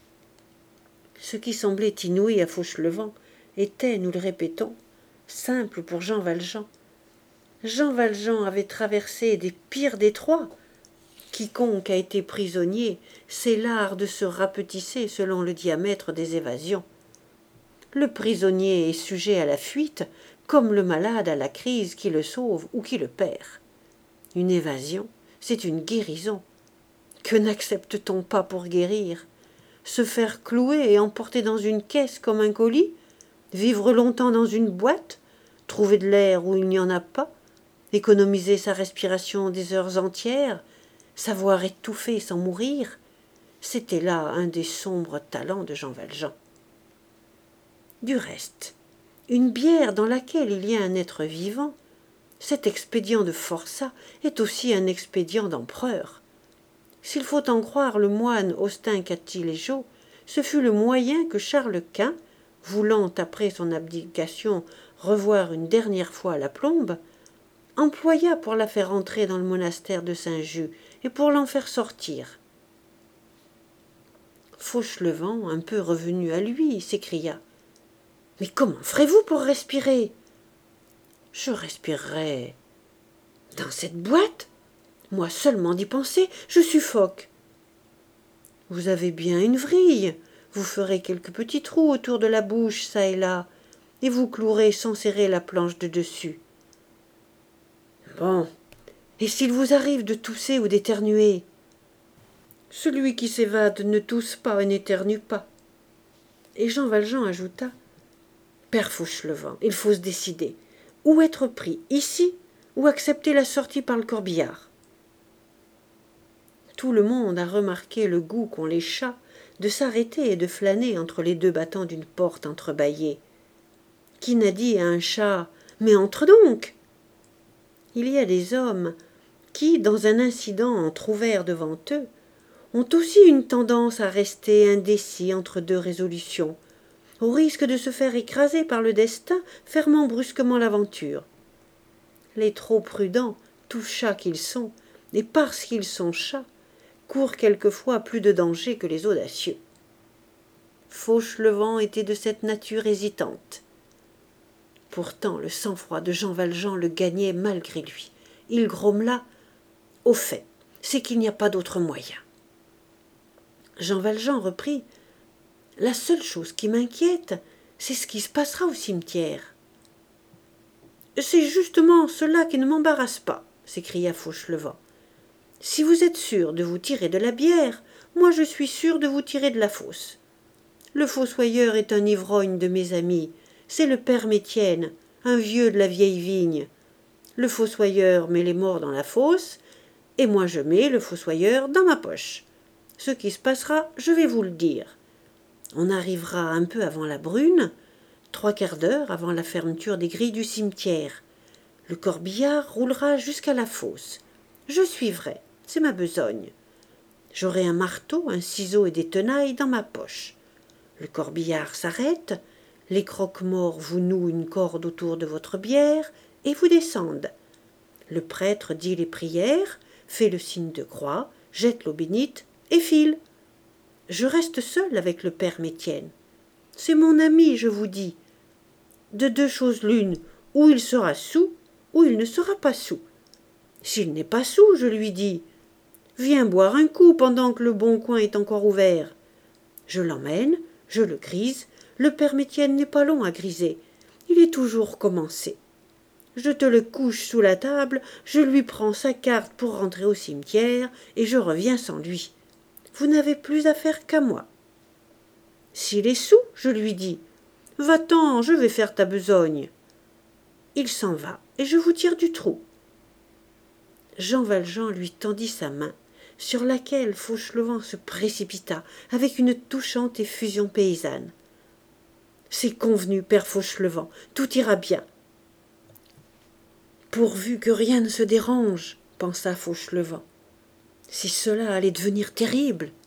Ce qui semblait inouï à Fauchelevent était, nous le répétons, simple pour Jean Valjean. Jean Valjean avait traversé des pires détroits. Quiconque a été prisonnier sait l'art de se rapetisser selon le diamètre des évasions. Le prisonnier est sujet à la fuite, comme le malade à la crise qui le sauve ou qui le perd. Une évasion, c'est une guérison. Que n'accepte-t-on pas pour guérir? Se faire clouer et emporter dans une caisse comme un colis? Vivre longtemps dans une boîte? Trouver de l'air où il n'y en a pas? Économiser sa respiration des heures entières? Savoir étouffer sans mourir? C'était là un des sombres talents de Jean Valjean. Du reste, une bière dans laquelle il y a un être vivant, cet expédient de forçat est aussi un expédient d'empereur. S'il faut en croire le moine Austin Catiléjo, ce fut le moyen que Charles Quint, voulant après son abdication revoir une dernière fois la plombe, employa pour la faire entrer dans le monastère de Saint-Just et pour l'en faire sortir. Fauchelevent, un peu revenu à lui, s'écria: « Mais comment ferez-vous pour respirer? » « Je respirerai dans cette boîte? Moi seulement d'y penser, je suffoque. » « Vous avez bien une vrille. Vous ferez quelques petits trous autour de la bouche, çà et là, et vous clouerez sans serrer la planche de dessus. » « Bon, et s'il vous arrive de tousser ou d'éternuer? » « Celui qui s'évade ne tousse pas et n'éternue pas. » Et Jean Valjean ajouta: Père Fauchelevent, il faut se décider. Ou être pris ici, ou accepter la sortie par le corbillard. Tout le monde a remarqué le goût qu'ont les chats de s'arrêter et de flâner entre les deux battants d'une porte entrebâillée. Qui n'a dit à un chat: Mais entre donc! Il y a des hommes qui, dans un incident entr'ouvert devant eux, ont aussi une tendance à rester indécis entre deux résolutions, au risque de se faire écraser par le destin fermant brusquement l'aventure. Les trop prudents, tous chats qu'ils sont, et parce qu'ils sont chats, courent quelquefois plus de danger que les audacieux. Fauchelevent était de cette nature hésitante. Pourtant le sang-froid de Jean Valjean le gagnait malgré lui. Il grommela: Au fait, c'est qu'il n'y a pas d'autre moyen. Jean Valjean reprit: La seule chose qui m'inquiète, c'est ce qui se passera au cimetière. C'est justement cela qui ne m'embarrasse pas, s'écria Fauchelevent. Si vous êtes sûr de vous tirer de la bière, moi je suis sûr de vous tirer de la fosse. Le fossoyeur est un ivrogne de mes amis, c'est le père Métienne, un vieux de la vieille vigne. Le fossoyeur met les morts dans la fosse, et moi je mets le fossoyeur dans ma poche. Ce qui se passera, je vais vous le dire. On arrivera un peu avant la brune, 3/4 d'heure avant la fermeture des grilles du cimetière. Le corbillard roulera jusqu'à la fosse. Je suivrai, c'est ma besogne. J'aurai un marteau, un ciseau et des tenailles dans ma poche. Le corbillard s'arrête, les croque-morts vous nouent une corde autour de votre bière et vous descendent. Le prêtre dit les prières, fait le signe de croix, jette l'eau bénite et file. Je reste seul avec le père Métienne. C'est mon ami, je vous dis. De deux choses l'une, ou il sera soûl, ou il ne sera pas soûl. S'il n'est pas soûl, je lui dis: Viens boire un coup pendant que le bon coin est encore ouvert. Je l'emmène, je le grise, le père Métienne n'est pas long à griser, il est toujours commencé. Je te le couche sous la table, je lui prends sa carte pour rentrer au cimetière, et je reviens sans lui. Vous n'avez plus affaire qu'à moi. S'il est soûl, je lui dis: Va-t'en, je vais faire ta besogne. Il s'en va, et je vous tire du trou. Jean Valjean lui tendit sa main, sur laquelle Fauchelevent se précipita avec une touchante effusion paysanne. C'est convenu, père Fauchelevent, tout ira bien. Pourvu que rien ne se dérange, pensa Fauchelevent. Si cela allait devenir terrible.